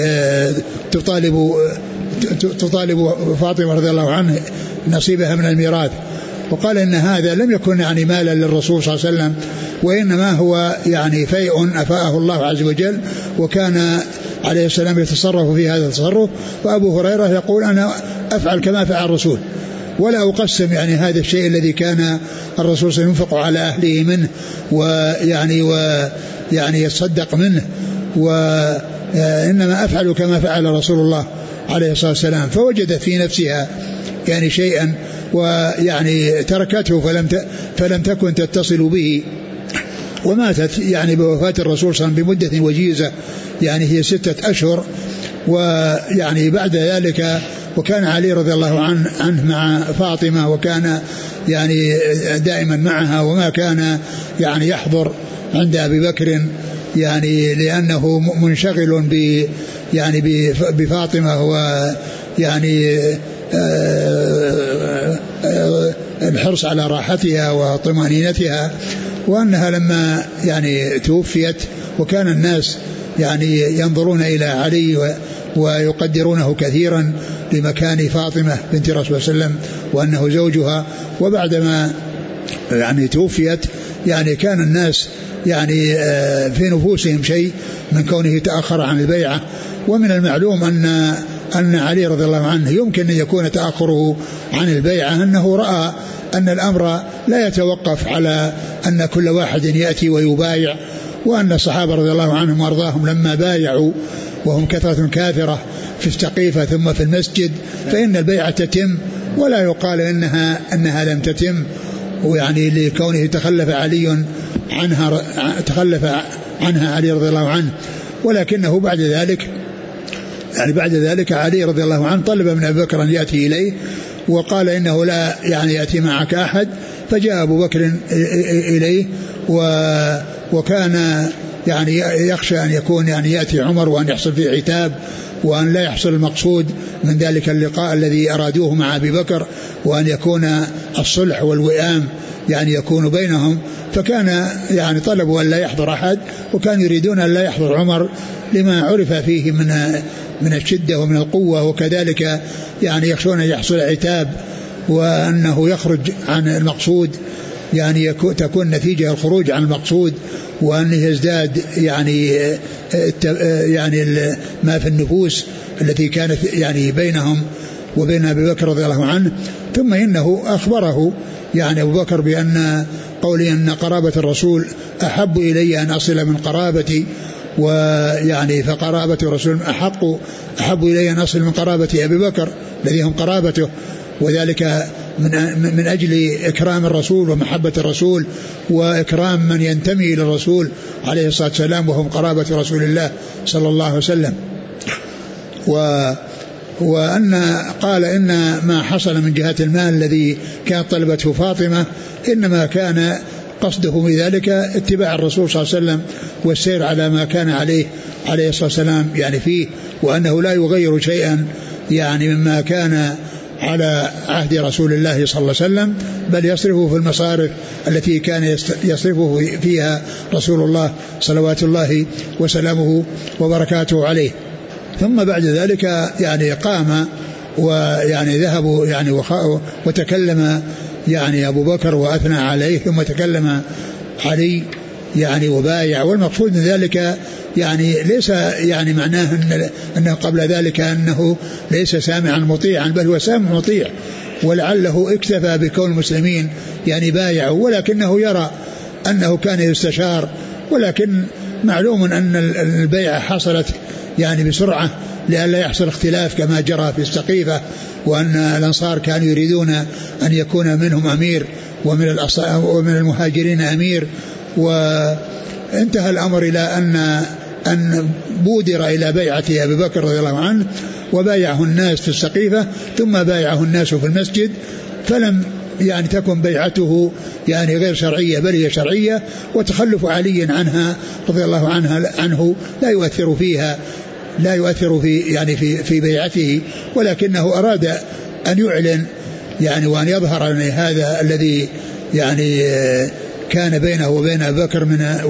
تطالب فاطمة رضي الله عنه نصيبها من الميراث. وقال إن هذا لم يكن يعني مالا للرسول صلى الله عليه وسلم، وإنما هو يعني فيء أفاءه الله عز وجل، وكان عليه السلام يتصرف في هذا التصرف. وأبو هريرة يقول أنا أفعل كما فعل الرسول، ولا أقسم يعني هذا الشيء الذي كان الرسول سينفق على أهله منه ويعني يتصدق منه، وإنما أفعل كما فعل رسول الله عليه الصلاة والسلام. فوجدت في نفسها يعني شيئا ويعني تركته فلم تكن تتصل به، وماتت يعني بوفاة الرسول صلى الله عليه وسلم بمدة وجيزة، يعني هي 6 أشهر. ويعني بعد ذلك وكان علي رضي الله عنه مع فاطمة، وكان يعني دائما معها، وما كان يعني يحضر عند أبي بكر يعني لأنه منشغل بفاطمة ويعني الحرص على راحتها وطمأنينتها، وأنها لما يعني توفيت وكان الناس يعني ينظرون إلى علي ويقدرونه كثيرا لمكان فاطمة بنت رسول الله صلى الله عليه وسلم وأنه زوجها، وبعدما يعني توفيت يعني كان الناس يعني في نفوسهم شيء من كونه تأخر عن البيعة. ومن المعلوم أن علي رضي الله عنه يمكن أن يكون تأخره عن البيعة أنه رأى أن الأمر لا يتوقف على أن كل واحد يأتي ويبايع، وأن الصحابة رضي الله عنهم وارضاهم لما بايعوا وهم كثرة كافرة في السقيفة ثم في المسجد فإن البيعة تتم، ولا يقال أنها لم تتم، ويعني لكونه تخلف عنها علي رضي الله عنه. ولكنه بعد ذلك علي رضي الله عنه طلب من أبي بكر أن يأتي إليه، وقال إنه لا يعني يأتي معك أحد، فجاء أبو بكر إليه وكان يعني يخشى أن يكون يعني يأتي عمر وأن يحصل فيه عتاب وأن لا يحصل المقصود من ذلك اللقاء الذي أرادوه مع أبي بكر، وأن يكون الصلح والوئام يعني يكون بينهم. فكان يعني طلبوا أن لا يحضر أحد، وكانوا يريدون أن لا يحضر عمر لما عرف فيه من الشدة ومن القوة، وكذلك يعني يخشون أن يحصل عتاب وأنه يخرج عن المقصود، يعني تكون نتيجة الخروج عن المقصود، وأن يزداد يعني ما في النفوس التي كانت يعني بينهم وبين أبي بكر رضي الله عنه. ثم إنه أخبره يعني أبو بكر بأن قولي أن قرابة الرسول أحب إلي أن أصل من قرابتي، ويعني فقرابة الرسول أحب إلي أن أصل من قرابة أبي بكر الذي هم قرابته، وذلك من أجل إكرام الرسول ومحبة الرسول وإكرام من ينتمي إلى الرسول عليه الصلاة والسلام وهم قرابة رسول الله صلى الله عليه وسلم. وأن قال إن ما حصل من جهة المال الذي كانت طلبته فاطمة إنما كان قصده بذلك اتباع الرسول صلى الله عليه وسلم والسير على ما كان عليه الصلاة والسلام يعني فيه، وأنه لا يغير شيئا يعني مما كان على عهد رسول الله صلى الله عليه وسلم، بل يصرفه في المصارف التي كان يصرفه فيها رسول الله صلوات الله وسلامه وبركاته عليه. ثم بعد ذلك يعني قام ويعني ذهبوا يعني وتكلم يعني أبو بكر وأثنى عليه، ثم تكلم علي يعني وبايع. والمقصود من ذلك يعني ليس يعني معناه أنه قبل ذلك أنه ليس سامعا مطيعا، بل هو سامع مطيع، ولعله اكتفى بكون المسلمين يعني بايعوا، ولكنه يرى أنه كان يستشار. ولكن معلوم أن البيعة حصلت يعني بسرعة لئلا يحصل اختلاف كما جرى في السقيفة، وأن الأنصار كانوا يريدون أن يكون منهم أمير ومن المهاجرين أمير. وانتهى الأمر إلى أن بودر إلى بيعة أبي بكر رضي الله عنه، وبايعه الناس في السقيفة، ثم بايعه الناس في المسجد، فلم يعني تكن بيعته يعني غير شرعية بل هي شرعية، وتخلف علي عنها رضي الله عنه لا يؤثر فيها، لا يؤثر في يعني في بيعته، ولكنه أراد أن يعلن يعني وأن يظهر أن هذا الذي يعني كان بينه وبين أبي بكر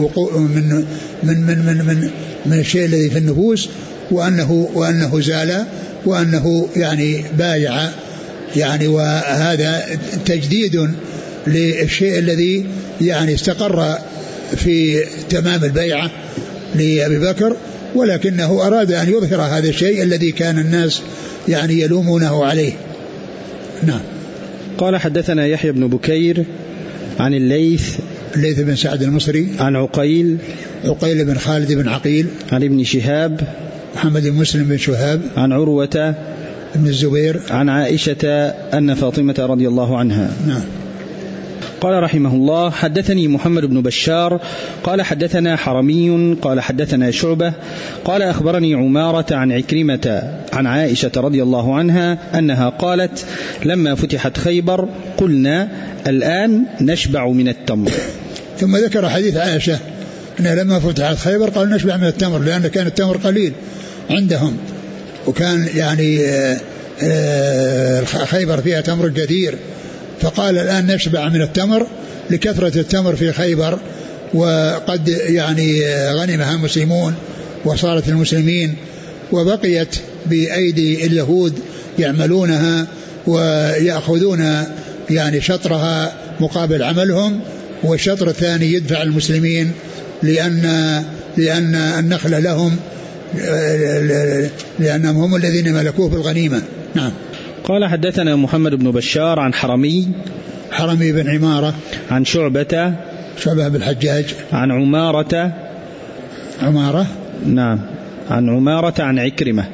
من الشيء الذي في النفوس، وأنه زال، وأنه يعني بايع يعني، وهذا تجديد للشيء الذي يعني استقر في تمام البيعة لأبي بكر، ولكنه أراد أن يظهر هذا الشيء الذي كان الناس يعني يلومونه عليه. نعم. قال حدثنا يحيى بن بكير عن الليث بن سعد المصري عن عقيل بن خالد بن عقيل عن ابن شهاب محمد بن مسلم بن شهاب عن عروة بن الزبير عن عائشة أن فاطمة رضي الله عنها. نعم. قال رحمه الله حدثني محمد بن بشار قال حدثنا حرمي قال حدثنا شعبة قال أخبرني عمارة عن عكرمة عن عائشة رضي الله عنها أنها قالت لما فتحت خيبر قلنا الآن نشبع من التمر. ثم ذكر حديث عائشة أنها لما فتحت خيبر قال نشبع من التمر، لأن كان التمر قليل عندهم، وكان يعني خيبر فيها تمر كثير، فقال الآن نشبع من التمر لكثرة التمر في خيبر، وقد يعني غنمها المسلمون وصارت المسلمين، وبقيت بأيدي اليهود يعملونها ويأخذون يعني شطرها مقابل عملهم، والشطر الثاني يدفع المسلمين لأن النخل لهم، لأنهم هم الذين ملكوه بالغنيمة. نعم. قال حدثنا محمد بن بشار عن حرمي بن عمارة عن شعبة بالحجاج عن عمارة نعم عن عمارة عن عكرمة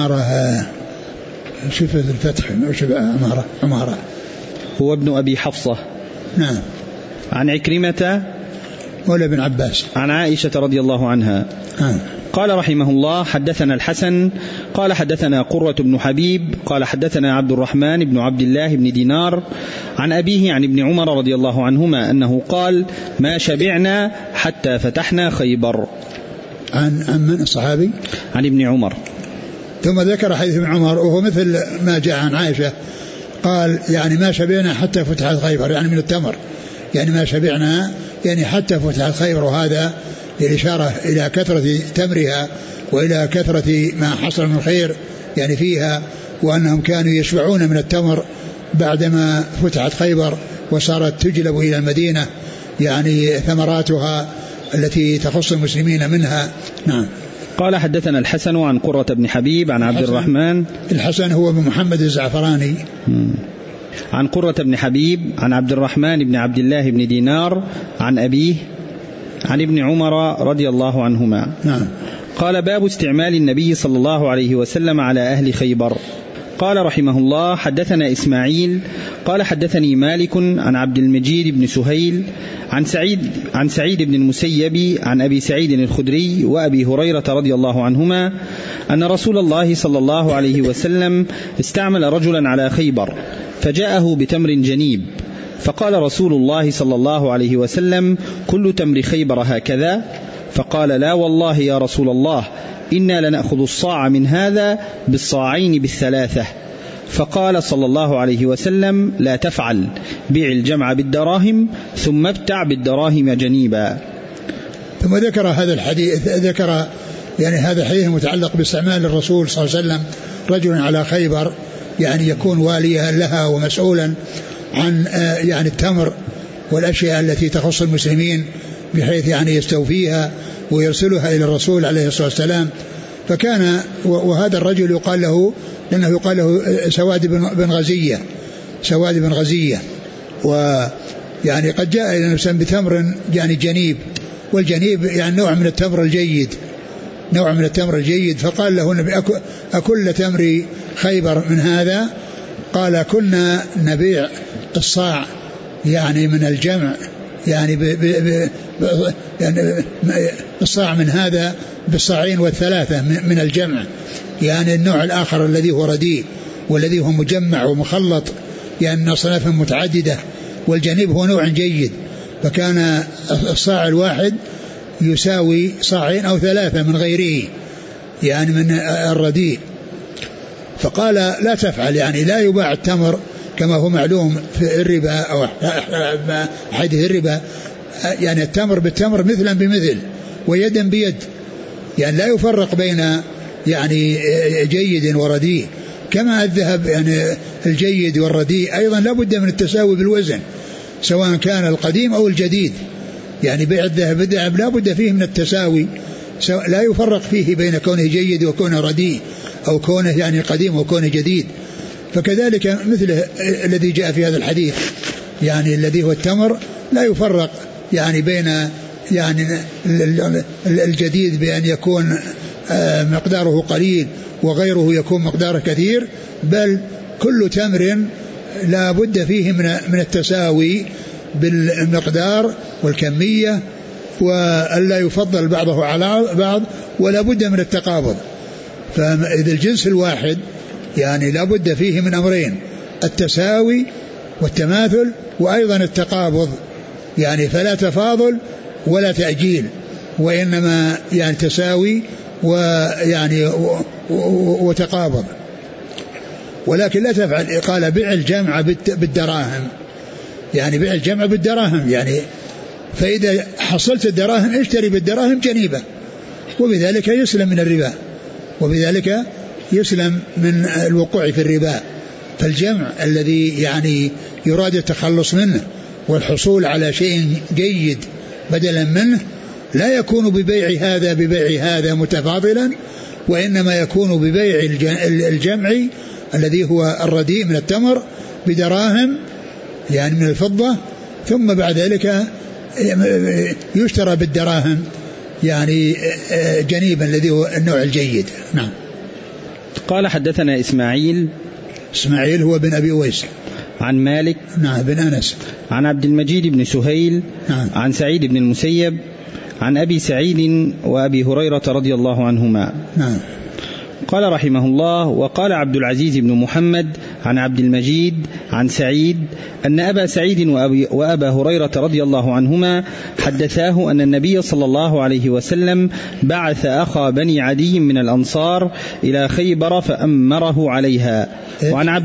شوف الفتح عمارة هو ابن أبي حفصة. نعم. عن عكرمة مولى بن عباس عن عائشة رضي الله عنها. قال رحمه الله حدثنا الحسن قال حدثنا قرة بن حبيب قال حدثنا عبد الرحمن بن عبد الله بن دينار عن أبيه عن ابن عمر رضي الله عنهما أنه قال ما شبعنا حتى فتحنا خيبر. عن من الصحابي؟ عن ابن عمر. ثم ذكر حديث ابن عمر وهو مثل ما جاء عن عائشة، قال يعني ما شبعنا حتى فتحت خيبر، يعني من التمر، يعني ما شبعنا يعني حتى فتحت خيبر، وهذا الإشارة إلى كثرة تمرها وإلى كثرة ما حصل من خير يعني فيها، وأنهم كانوا يشبعون من التمر بعدما فتحت خيبر وصارت تجلب إلى المدينة يعني ثمراتها التي تخص المسلمين منها. نعم. قال حدثنا الحسن عن قرة بن حبيب عن عبد الرحمن. الحسن هو بن محمد الزعفراني. عن قرة بن حبيب عن عبد الرحمن بن عبد الله بن دينار عن أبيه عن ابن عمر رضي الله عنهما. نعم. قال باب استعمال النبي صلى الله عليه وسلم على أهل خيبر. قال رحمه الله حدثنا إسماعيل قال حدثني مالك عن عبد المجيد بن سهيل عن سعيد بن المسيب عن أبي سعيد الخدري وأبي هريرة رضي الله عنهما أن رسول الله صلى الله عليه وسلم استعمل رجلا على خيبر فجاءه بتمر جنيب، فقال رسول الله صلى الله عليه وسلم كل تمر خيبر هكذا؟ فقال لا والله يا رسول الله إنا لنأخذ الصاع من هذا بالصاعين بالثلاثة. فقال صلى الله عليه وسلم لا تفعل، بيع الجمع بالدراهم ثم ابتع بالدراهم جنيبا. ثم ذكر هذا الحديث، ذكر يعني هذا الحديث متعلق باستعمال الرسول صلى الله عليه وسلم رجلا على خيبر، يعني يكون واليا لها ومسؤولا عن يعني التمر والأشياء التي تخص المسلمين، بحيث يعني يستوفيها ويرسلها إلى الرسول عليه الصلاة والسلام. فكان وهذا الرجل يقال له، لأنه يقال له سواد بن غزية، ويعني قد جاء إلى نفسه بتمر يعني جنيب، والجنيب يعني نوع من التمر الجيد، فقال له النبي أكل تمر خيبر من هذا؟ قال كنا نبيع الصاع يعني من الجمع، يعني يعني الصاع من هذا بالصاعين والثلاثة من الجمع. يعني النوع الآخر الذي هو رديء والذي هو مجمع ومخلط، لأن يعني أصنافه متعددة، والجنيب هو نوع جيد، فكان الصاع الواحد يساوي صاعين أو ثلاثة من غيره يعني من الرديء. فقال لا تفعل، يعني لا يباع التمر كما هو معلوم في الربا أو حديث الربا، يعني التمر بالتمر مثلا بمثل ويدا بيد، يعني لا يفرق بين يعني جيد ورديء. كما الذهب يعني الجيد والرديء أيضا لا بد من التساوي بالوزن سواء كان القديم أو الجديد، يعني بيع الذهب بالذهب لا بد فيه من التساوي، لا يفرق فيه بين كونه جيد وكونه رديء أو كونه يعني قديم وكونه جديد. فكذلك مثل الذي جاء في هذا الحديث، يعني الذي هو التمر لا يفرق يعني بين يعني الجديد بأن يكون مقداره قليل وغيره يكون مقداره كثير، بل كل تمر لا بد فيه من التساوي بالمقدار والكمية، وألا يفضل بعضه على بعض، ولا بد من التقابض. فإذا الجنس الواحد يعني لا بد فيه من أمرين: التساوي والتماثل، وأيضا التقابض، يعني فلا تفاضل ولا تأجيل، وإنما يعني تساوي ويعني وتقابض. ولكن لا تفعل، قال بيع الجمع بالدراهم، يعني بيع الجمع بالدراهم، يعني فإذا حصلت الدراهم اشتري بالدراهم جنيبة، وبذلك يسلم من الربا، وبذلك يسلم من الوقوع في الربا. فالجمع الذي يعني يراد التخلص منه والحصول على شيء جيد بدلا منه لا يكون ببيع هذا ببيع هذا متفاضلا، وإنما يكون ببيع الجمع الذي هو الرديء من التمر بدراهم يعني من الفضة، ثم بعد ذلك يشترى بالدراهم يعني جنيبا الذي هو النوع الجيد. نعم. قال حدثنا إسماعيل هو بن أبي ويس عن مالك نعم بن أنس عن عبد المجيد بن سهيل نعم عن سعيد بن المسيب عن أبي سعيد وأبي هريرة رضي الله عنهما. نعم. قال رحمه الله: وقال عبد العزيز بن محمد عن عبد المجيد عن سعيد أن أبا سعيد وأبا هريرة رضي الله عنهما حدثاه أن النبي صلى الله عليه وسلم بعث أخا بني عدي من الأنصار إلى خيبر فأمره عليها. وعن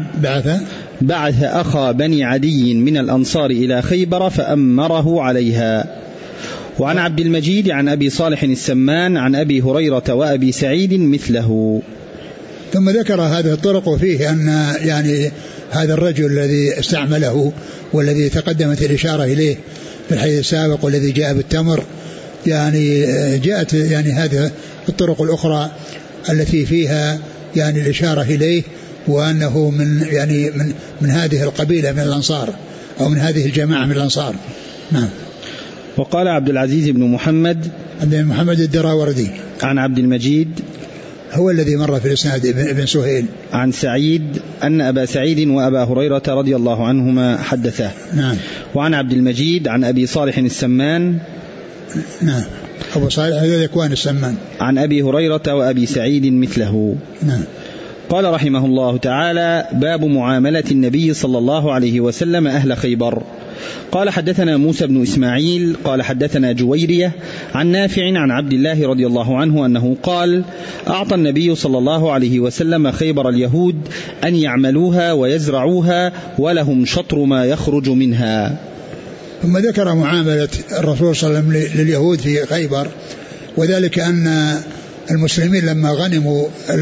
بعث أخا بني عدي من الأنصار إلى خيبر فأمره عليها. وعن عبد المجيد عن أبي صالح السمان عن أبي هريرة وأبي سعيد مثله. ثم ذكر هذه الطرق، وفيه أن يعني هذا الرجل الذي استعمله والذي تقدمت الإشارة إليه في الحديث السابق والذي جاء بالتمر، يعني جاءت يعني هذه الطرق الأخرى التي فيها يعني الإشارة إليه، وأنه من يعني من هذه القبيلة من الأنصار أو من هذه الجماعة من الأنصار. نعم. وقال عبد العزيز بن محمد الدراوردي عن عبد المجيد هو الذي مر في الإسناد ابن سهيل عن سعيد أن أبا سعيد وأبا هريرة رضي الله عنهما حدثاه. نعم. وعن عبد المجيد عن أبي صالح السمان نعم أبو صالح هذا يكون السمان عن أبي هريرة وأبي سعيد مثله. نعم. قال رحمه الله تعالى: باب معاملة النبي صلى الله عليه وسلم أهل خيبر. قال حدثنا موسى بن إسماعيل قال حدثنا جويرية عن نافع عن عبد الله رضي الله عنه أنه قال: أعطى النبي صلى الله عليه وسلم خيبر اليهود أن يعملوها ويزرعوها ولهم شطر ما يخرج منها. ثم ذكر معاملة الرسول صلى الله عليه وسلم لليهود في خيبر، وذلك أن المسلمين لما غنموا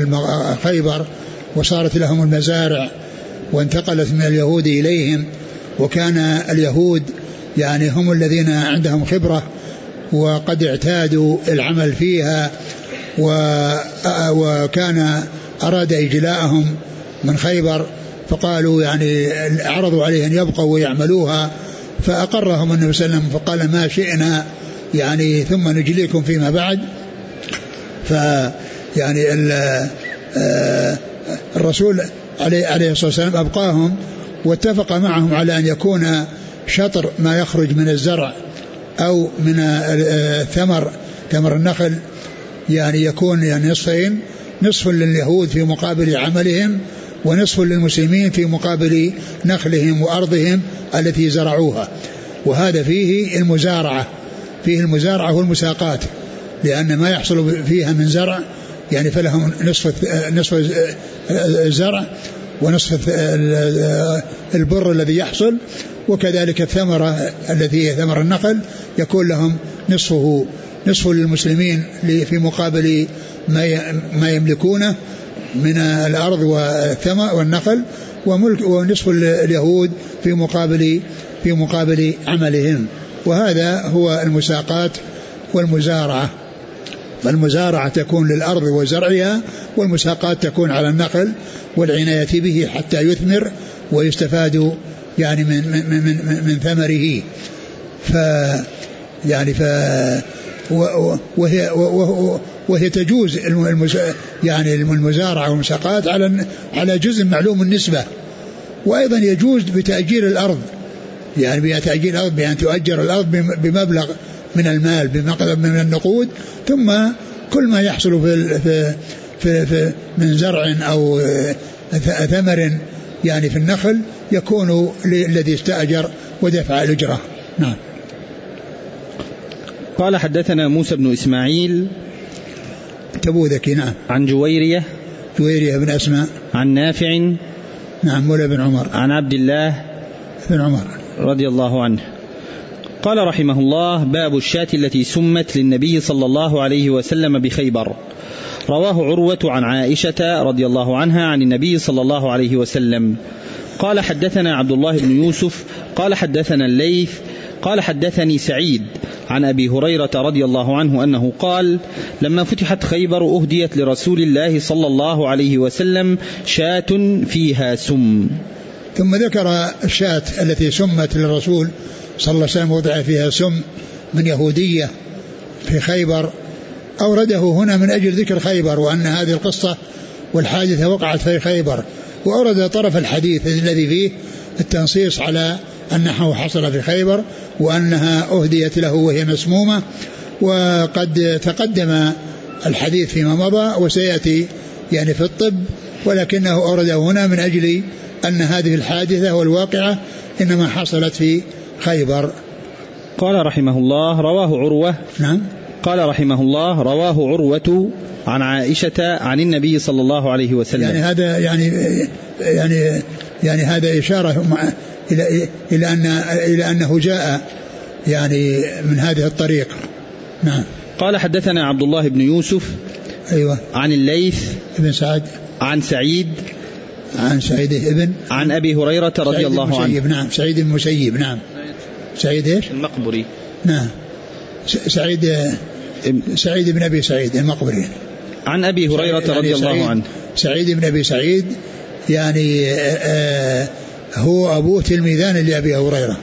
خيبر وصارت لهم المزارع وانتقلت من اليهود إليهم، وكان اليهود يعني هم الذين عندهم خبرة وقد اعتادوا العمل فيها، وكان أراد إجلاءهم من خيبر، فقالوا يعني عرضوا عليه أن يبقوا ويعملوها، فأقرهم النبي صلى الله عليه وسلم فقال: ما شئنا يعني ثم نجليكم فيما بعد. فيعني الرسول عليه الصلاة والسلام أبقاهم واتفق معهم على أن يكون شطر ما يخرج من الزرع أو من ثمر النخل يعني يكون يعني نصفين، نصف لليهود في مقابل عملهم، ونصف للمسلمين في مقابل نخلهم وأرضهم التي زرعوها. وهذا فيه المزارعة والمساقات، لأن ما يحصل فيها من زرع يعني فلهم نصف الزرع ونصف البر الذي يحصل، وكذلك الثمرة التي هي ثمر النخل يكون لهم نصف للمسلمين في مقابل ما يملكونه من الأرض والنخل، ونصف اليهود في مقابل عملهم. وهذا هو المساقات والمزارعة. فالمزارعة تكون للأرض وزرعها، والمساقات تكون على النخل والعناية به حتى يثمر ويستفاد يعني من ثمره. وهي تجوز يعني المزارعة والمساقات على جزء معلوم النسبة. وأيضا يجوز بتأجير الأرض، يعني بتأجير الأرض بأن تؤجر الأرض بمبلغ من المال، بمقدار من النقود، ثم كل ما يحصل في من زرع أو ثمر يعني في النخل يكون للذي استأجر ودفع الأجرة. نعم. قال حدثنا موسى بن إسماعيل تبوذكي نعم عن جويرية بن أسماء عن نافع نعم مولى بن عمر عن عبد الله بن عمر رضي الله عنه قال رحمه الله: باب الشاة التي سمت للنبي صلى الله عليه وسلم بخيبر. رواه عروة عن عائشة رضي الله عنها عن النبي صلى الله عليه وسلم قال: حدثنا عبد الله بن يوسف قال حدثنا الليث قال حدثني سعيد عن أبي هريرة رضي الله عنه أنه قال: لما فتحت خيبر أهديت لرسول الله صلى الله عليه وسلم شاة فيها سم. ثم ذكر الشاة التي سمت للرسول صلى الله عليه وسلم، وضع فيها سم من يهودية في خيبر. أورده هنا من أجل ذكر خيبر، وأن هذه القصة والحادثة وقعت في خيبر، وأورد طرف الحديث الذي فيه التنصيص على أنه حصل في خيبر، وأنها أهديت له وهي مسمومة. وقد تقدم الحديث فيما مضى وسيأتي يعني في الطب، ولكنه أورده هنا من أجل أن هذه الحادثة والواقعة إنما حصلت في خيبر. قال رحمه الله: رواه عروة. نعم. قال رحمه الله: رواه عروة عن عائشة عن النبي صلى الله عليه وسلم. يعني هذا يعني هذا إشارة إلى أنه جاء يعني من هذه الطريق. نعم. قال حدثنا عبد الله بن يوسف أيوة عن الليث بن سعد عن سعيد ابن عن أبي هريرة رضي الله عنه. نعم. سعيد المسيب. نعم. سعيد إيش؟ المقبري. نعم. سعيد بن أبي سعيد المقبري عن أبي هريرة رضي الله عنه. سعيد بن أبي سعيد يعني هو أبوه تلميذان لأبي هريرة،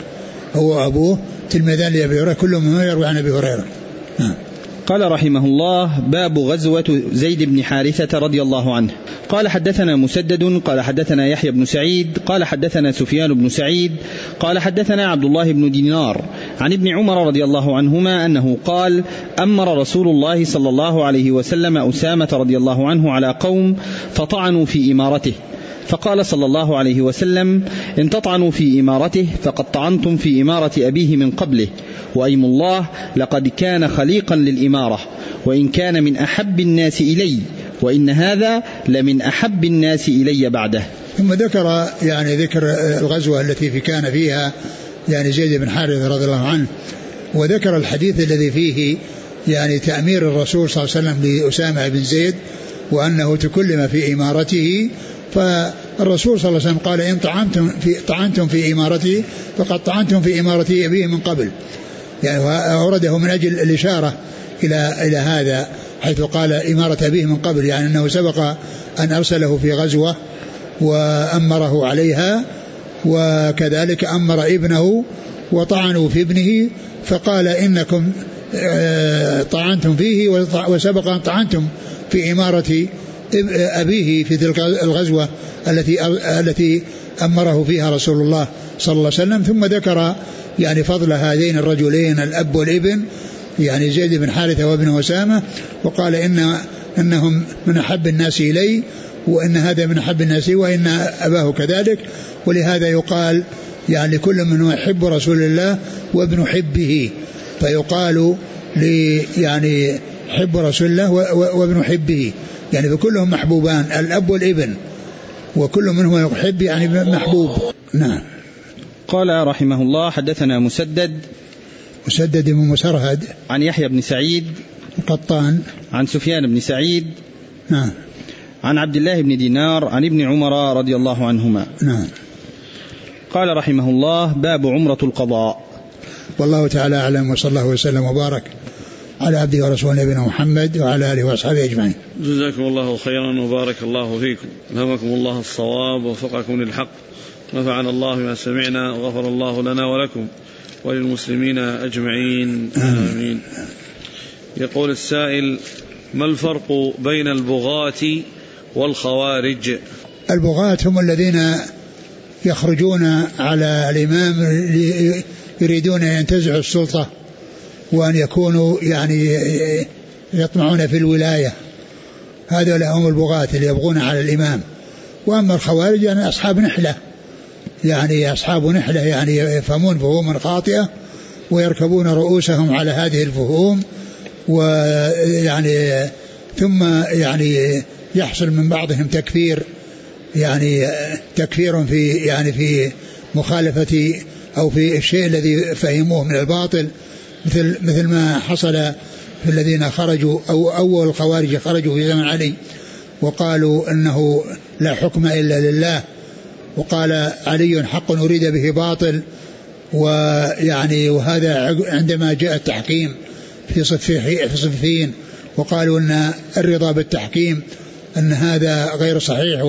كلهم يروي عن أبي هريرة. قال رحمه الله: باب غزوة زيد بن حارثة رضي الله عنه. قال حدثنا مسدد قال حدثنا يحيى بن سعيد قال حدثنا سفيان بن سعيد قال حدثنا عبد الله بن دينار عن ابن عمر رضي الله عنهما أنه قال: أمر رسول الله صلى الله عليه وسلم أسامة رضي الله عنه على قوم فطعنوا في إمارته، فقال صلى الله عليه وسلم: إن تطعنوا في إمارته فقد طعنتم في إمارة أبيه من قبله، وأيم الله لقد كان خليقا للإمارة، وإن كان من أحب الناس إلي، وإن هذا لمن أحب الناس إلي بعده. ثم ذكر الغزوة التي كان فيها يعني زيد بن حارثة رضي الله عنه، وذكر الحديث الذي فيه يعني تأمير الرسول صلى الله عليه وسلم لأسامة بن زيد، وأنه تكلم في إمارته. فالرسول صلى الله عليه وسلم قال: إن طعنتم في إمارته فقد طعنتم في إمارة أبيه من قبل. يعني أورده من أجل الإشارة إلى هذا، حيث قال إمارة أبيه من قبل، يعني أنه سبق أن أرسله في غزوة وأمره عليها، وكذلك أمر ابنه وطعنوا في ابنه، فقال: إنكم طعنتم فيه وسبق أن طعنتم في إمارة أبيه في تلك الغزوة التي أمره فيها رسول الله صلى الله عليه وسلم. ثم ذكر يعني فضل هذين الرجلين الأب والابن، يعني زيد بن حارثة وابن أسامة، وقال إنهم من أحب الناس إلي، وإن هذا من أحب الناس وإن أباه كذلك. ولهذا يقال يعني كل من يحب رسول الله وابن حبه، فيقال يعني حب رسول الله وابن حبه، يعني فكلهم محبوبان الأب والابن، وكل منهم يحب يعني محبوب. نعم. قال رحمه الله: حدثنا مسدد بن مسرهد عن يحيى بن سعيد القطان عن سفيان بن سعيد نعم عن عبد الله بن دينار عن ابن عمر رضي الله عنهما. نعم. قال رحمه الله: باب عمرة القضاء. والله تعالى أعلم، وصلى الله وسلم وبارك على عبده ورسوله نبينا محمد وعلى آله وأصحابه أجمعين. جزاكم الله خيرا وبارك الله فيكم، ألهمكم الله الصواب ووفقكم للحق، نفعنا الله بما سمعنا وغفر الله لنا ولكم وللمسلمين أجمعين آمين. يقول السائل: ما الفرق بين البغاة والخوارج؟ البغاة هم الذين يخرجون على الإمام يريدون أن ينتزعوا السلطة وأن يكونوا يعني يطمعون في الولاية، هذا هم البغاة اللي يبغون على الإمام. وأما الخوارج يعني أصحاب نحلة، يعني أصحاب نحلة يعني يفهمون فهوما خاطئة ويركبون رؤوسهم على هذه الفهوم، ويعني ثم يعني يحصل من بعضهم تكفير، يعني تكفير في يعني في مخالفة أو في الشيء الذي فهموه من الباطل، مثل ما حصل في الذين خرجوا أو أول الخوارج خرجوا في زمن علي وقالوا أنه لا حكم إلا لله، وقال علي حق أريد به باطل. ويعني وهذا عندما جاء التحكيم في صفين وقالوا أن الرضا بالتحكيم أن هذا غير صحيح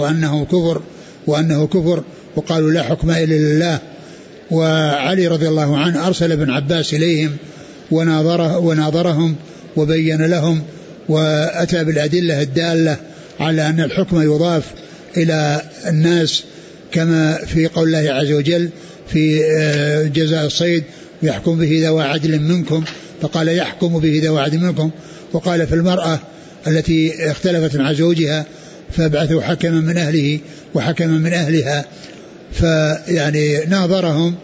وأنه كفر وقالوا لا حكم إلا لله. وعلي رضي الله عنه أرسل ابن عباس إليهم وناظرهم وبين لهم وأتى بالأدلة الدالة على أن الحكم يضاف إلى الناس، كما في قول الله عز وجل في جزاء الصيد: يحكم به ذوى عدل منكم، فقال يحكم به ذوى عدل منكم. وقال في المرأة التي اختلفت مع زوجها: فابعثوا حكما من أهله وحكما من أهلها. فيعني ناظرهم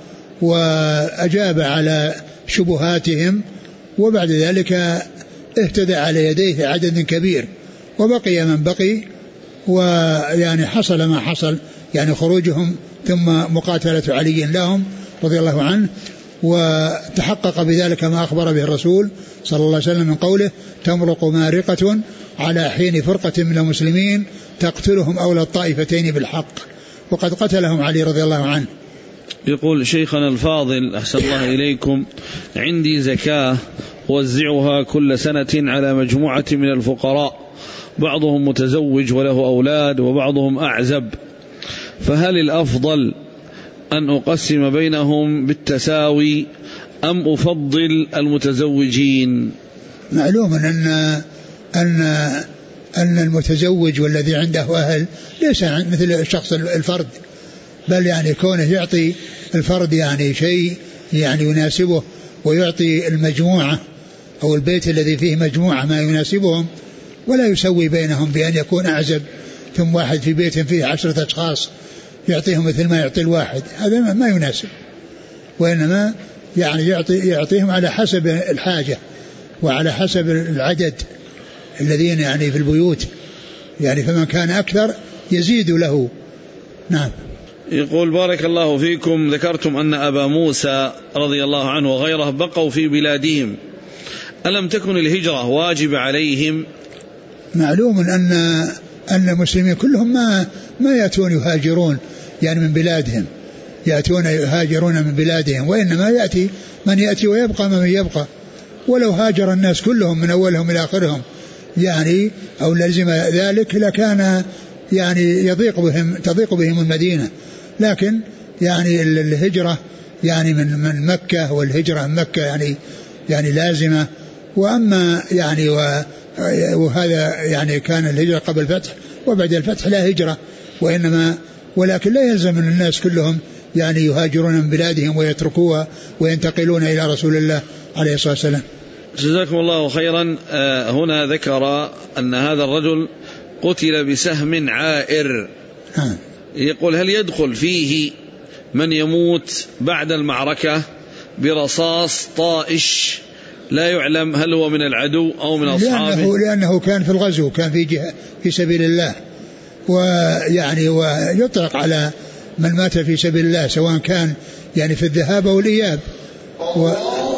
وأجاب على شبهاتهم، وبعد ذلك اهتدى على يديه عدد كبير وبقي من بقي، ويعني حصل ما حصل، يعني خروجهم ثم مقاتلة علي لهم رضي الله عنه. وتحقق بذلك ما أخبر به الرسول صلى الله عليه وسلم من قوله: تمرق مارقة على حين فرقة من المسلمين تقتلهم أولى الطائفتين بالحق، وقد قتلهم علي رضي الله عنه. يقول شيخنا الفاضل أحسن الله إليكم: عندي زكاة أوزعها كل سنة على مجموعة من الفقراء، بعضهم متزوج وله أولاد وبعضهم أعزب، فهل الأفضل أن أقسم بينهم بالتساوي أم أفضل المتزوجين؟ معلوم أن المتزوج والذي عنده أهل ليس مثل الشخص الفرد، بل يعني كونه يعطي الفرد يعني شيء يعني يناسبه، ويعطي المجموعة أو البيت الذي فيه مجموعة ما يناسبهم، ولا يسوي بينهم بأن يكون أعزب ثم واحد في بيت فيه 10 أشخاص يعطيهم مثل ما يعطي الواحد، هذا ما يناسب. وإنما يعني يعطيهم على حسب الحاجة وعلى حسب العدد الذين يعني في البيوت، يعني فمن كان أكثر يزيد له. نعم. يقول: بارك الله فيكم، ذكرتم أن أبا موسى رضي الله عنه وغيره بقوا في بلادهم، ألم تكن الهجرة واجب عليهم؟ معلوم أن المسلمين كلهم ما يأتون يهاجرون يعني من بلادهم، يأتون يهاجرون من بلادهم، وإنما يأتي من يأتي ويبقى من يبقى. ولو هاجر الناس كلهم من أولهم إلى آخرهم يعني أو لازم ذلك لكان يعني تضيق بهم المدينة، لكن يعني الهجرة يعني من مكة، والهجرة من مكة يعني لازمة. وأما يعني وهذا يعني كان الهجرة قبل الفتح، وبعد الفتح لا هجرة، ولكن لا يلزم أن الناس كلهم يعني يهاجرون من بلادهم ويتركوها وينتقلون إلى رسول الله عليه الصلاة والسلام. جزاكم الله خيرا. هنا ذكر أن هذا الرجل قتل بسهم عائر. يقول هل يدخل فيه من يموت بعد المعركة برصاص طائش لا يعلم هل هو من العدو أو من أصحابه؟ لأنه كان في الغزو، كان في سبيل الله، ويعني ويطلق على من مات في سبيل الله سواء كان يعني في الذهاب أو الإياب.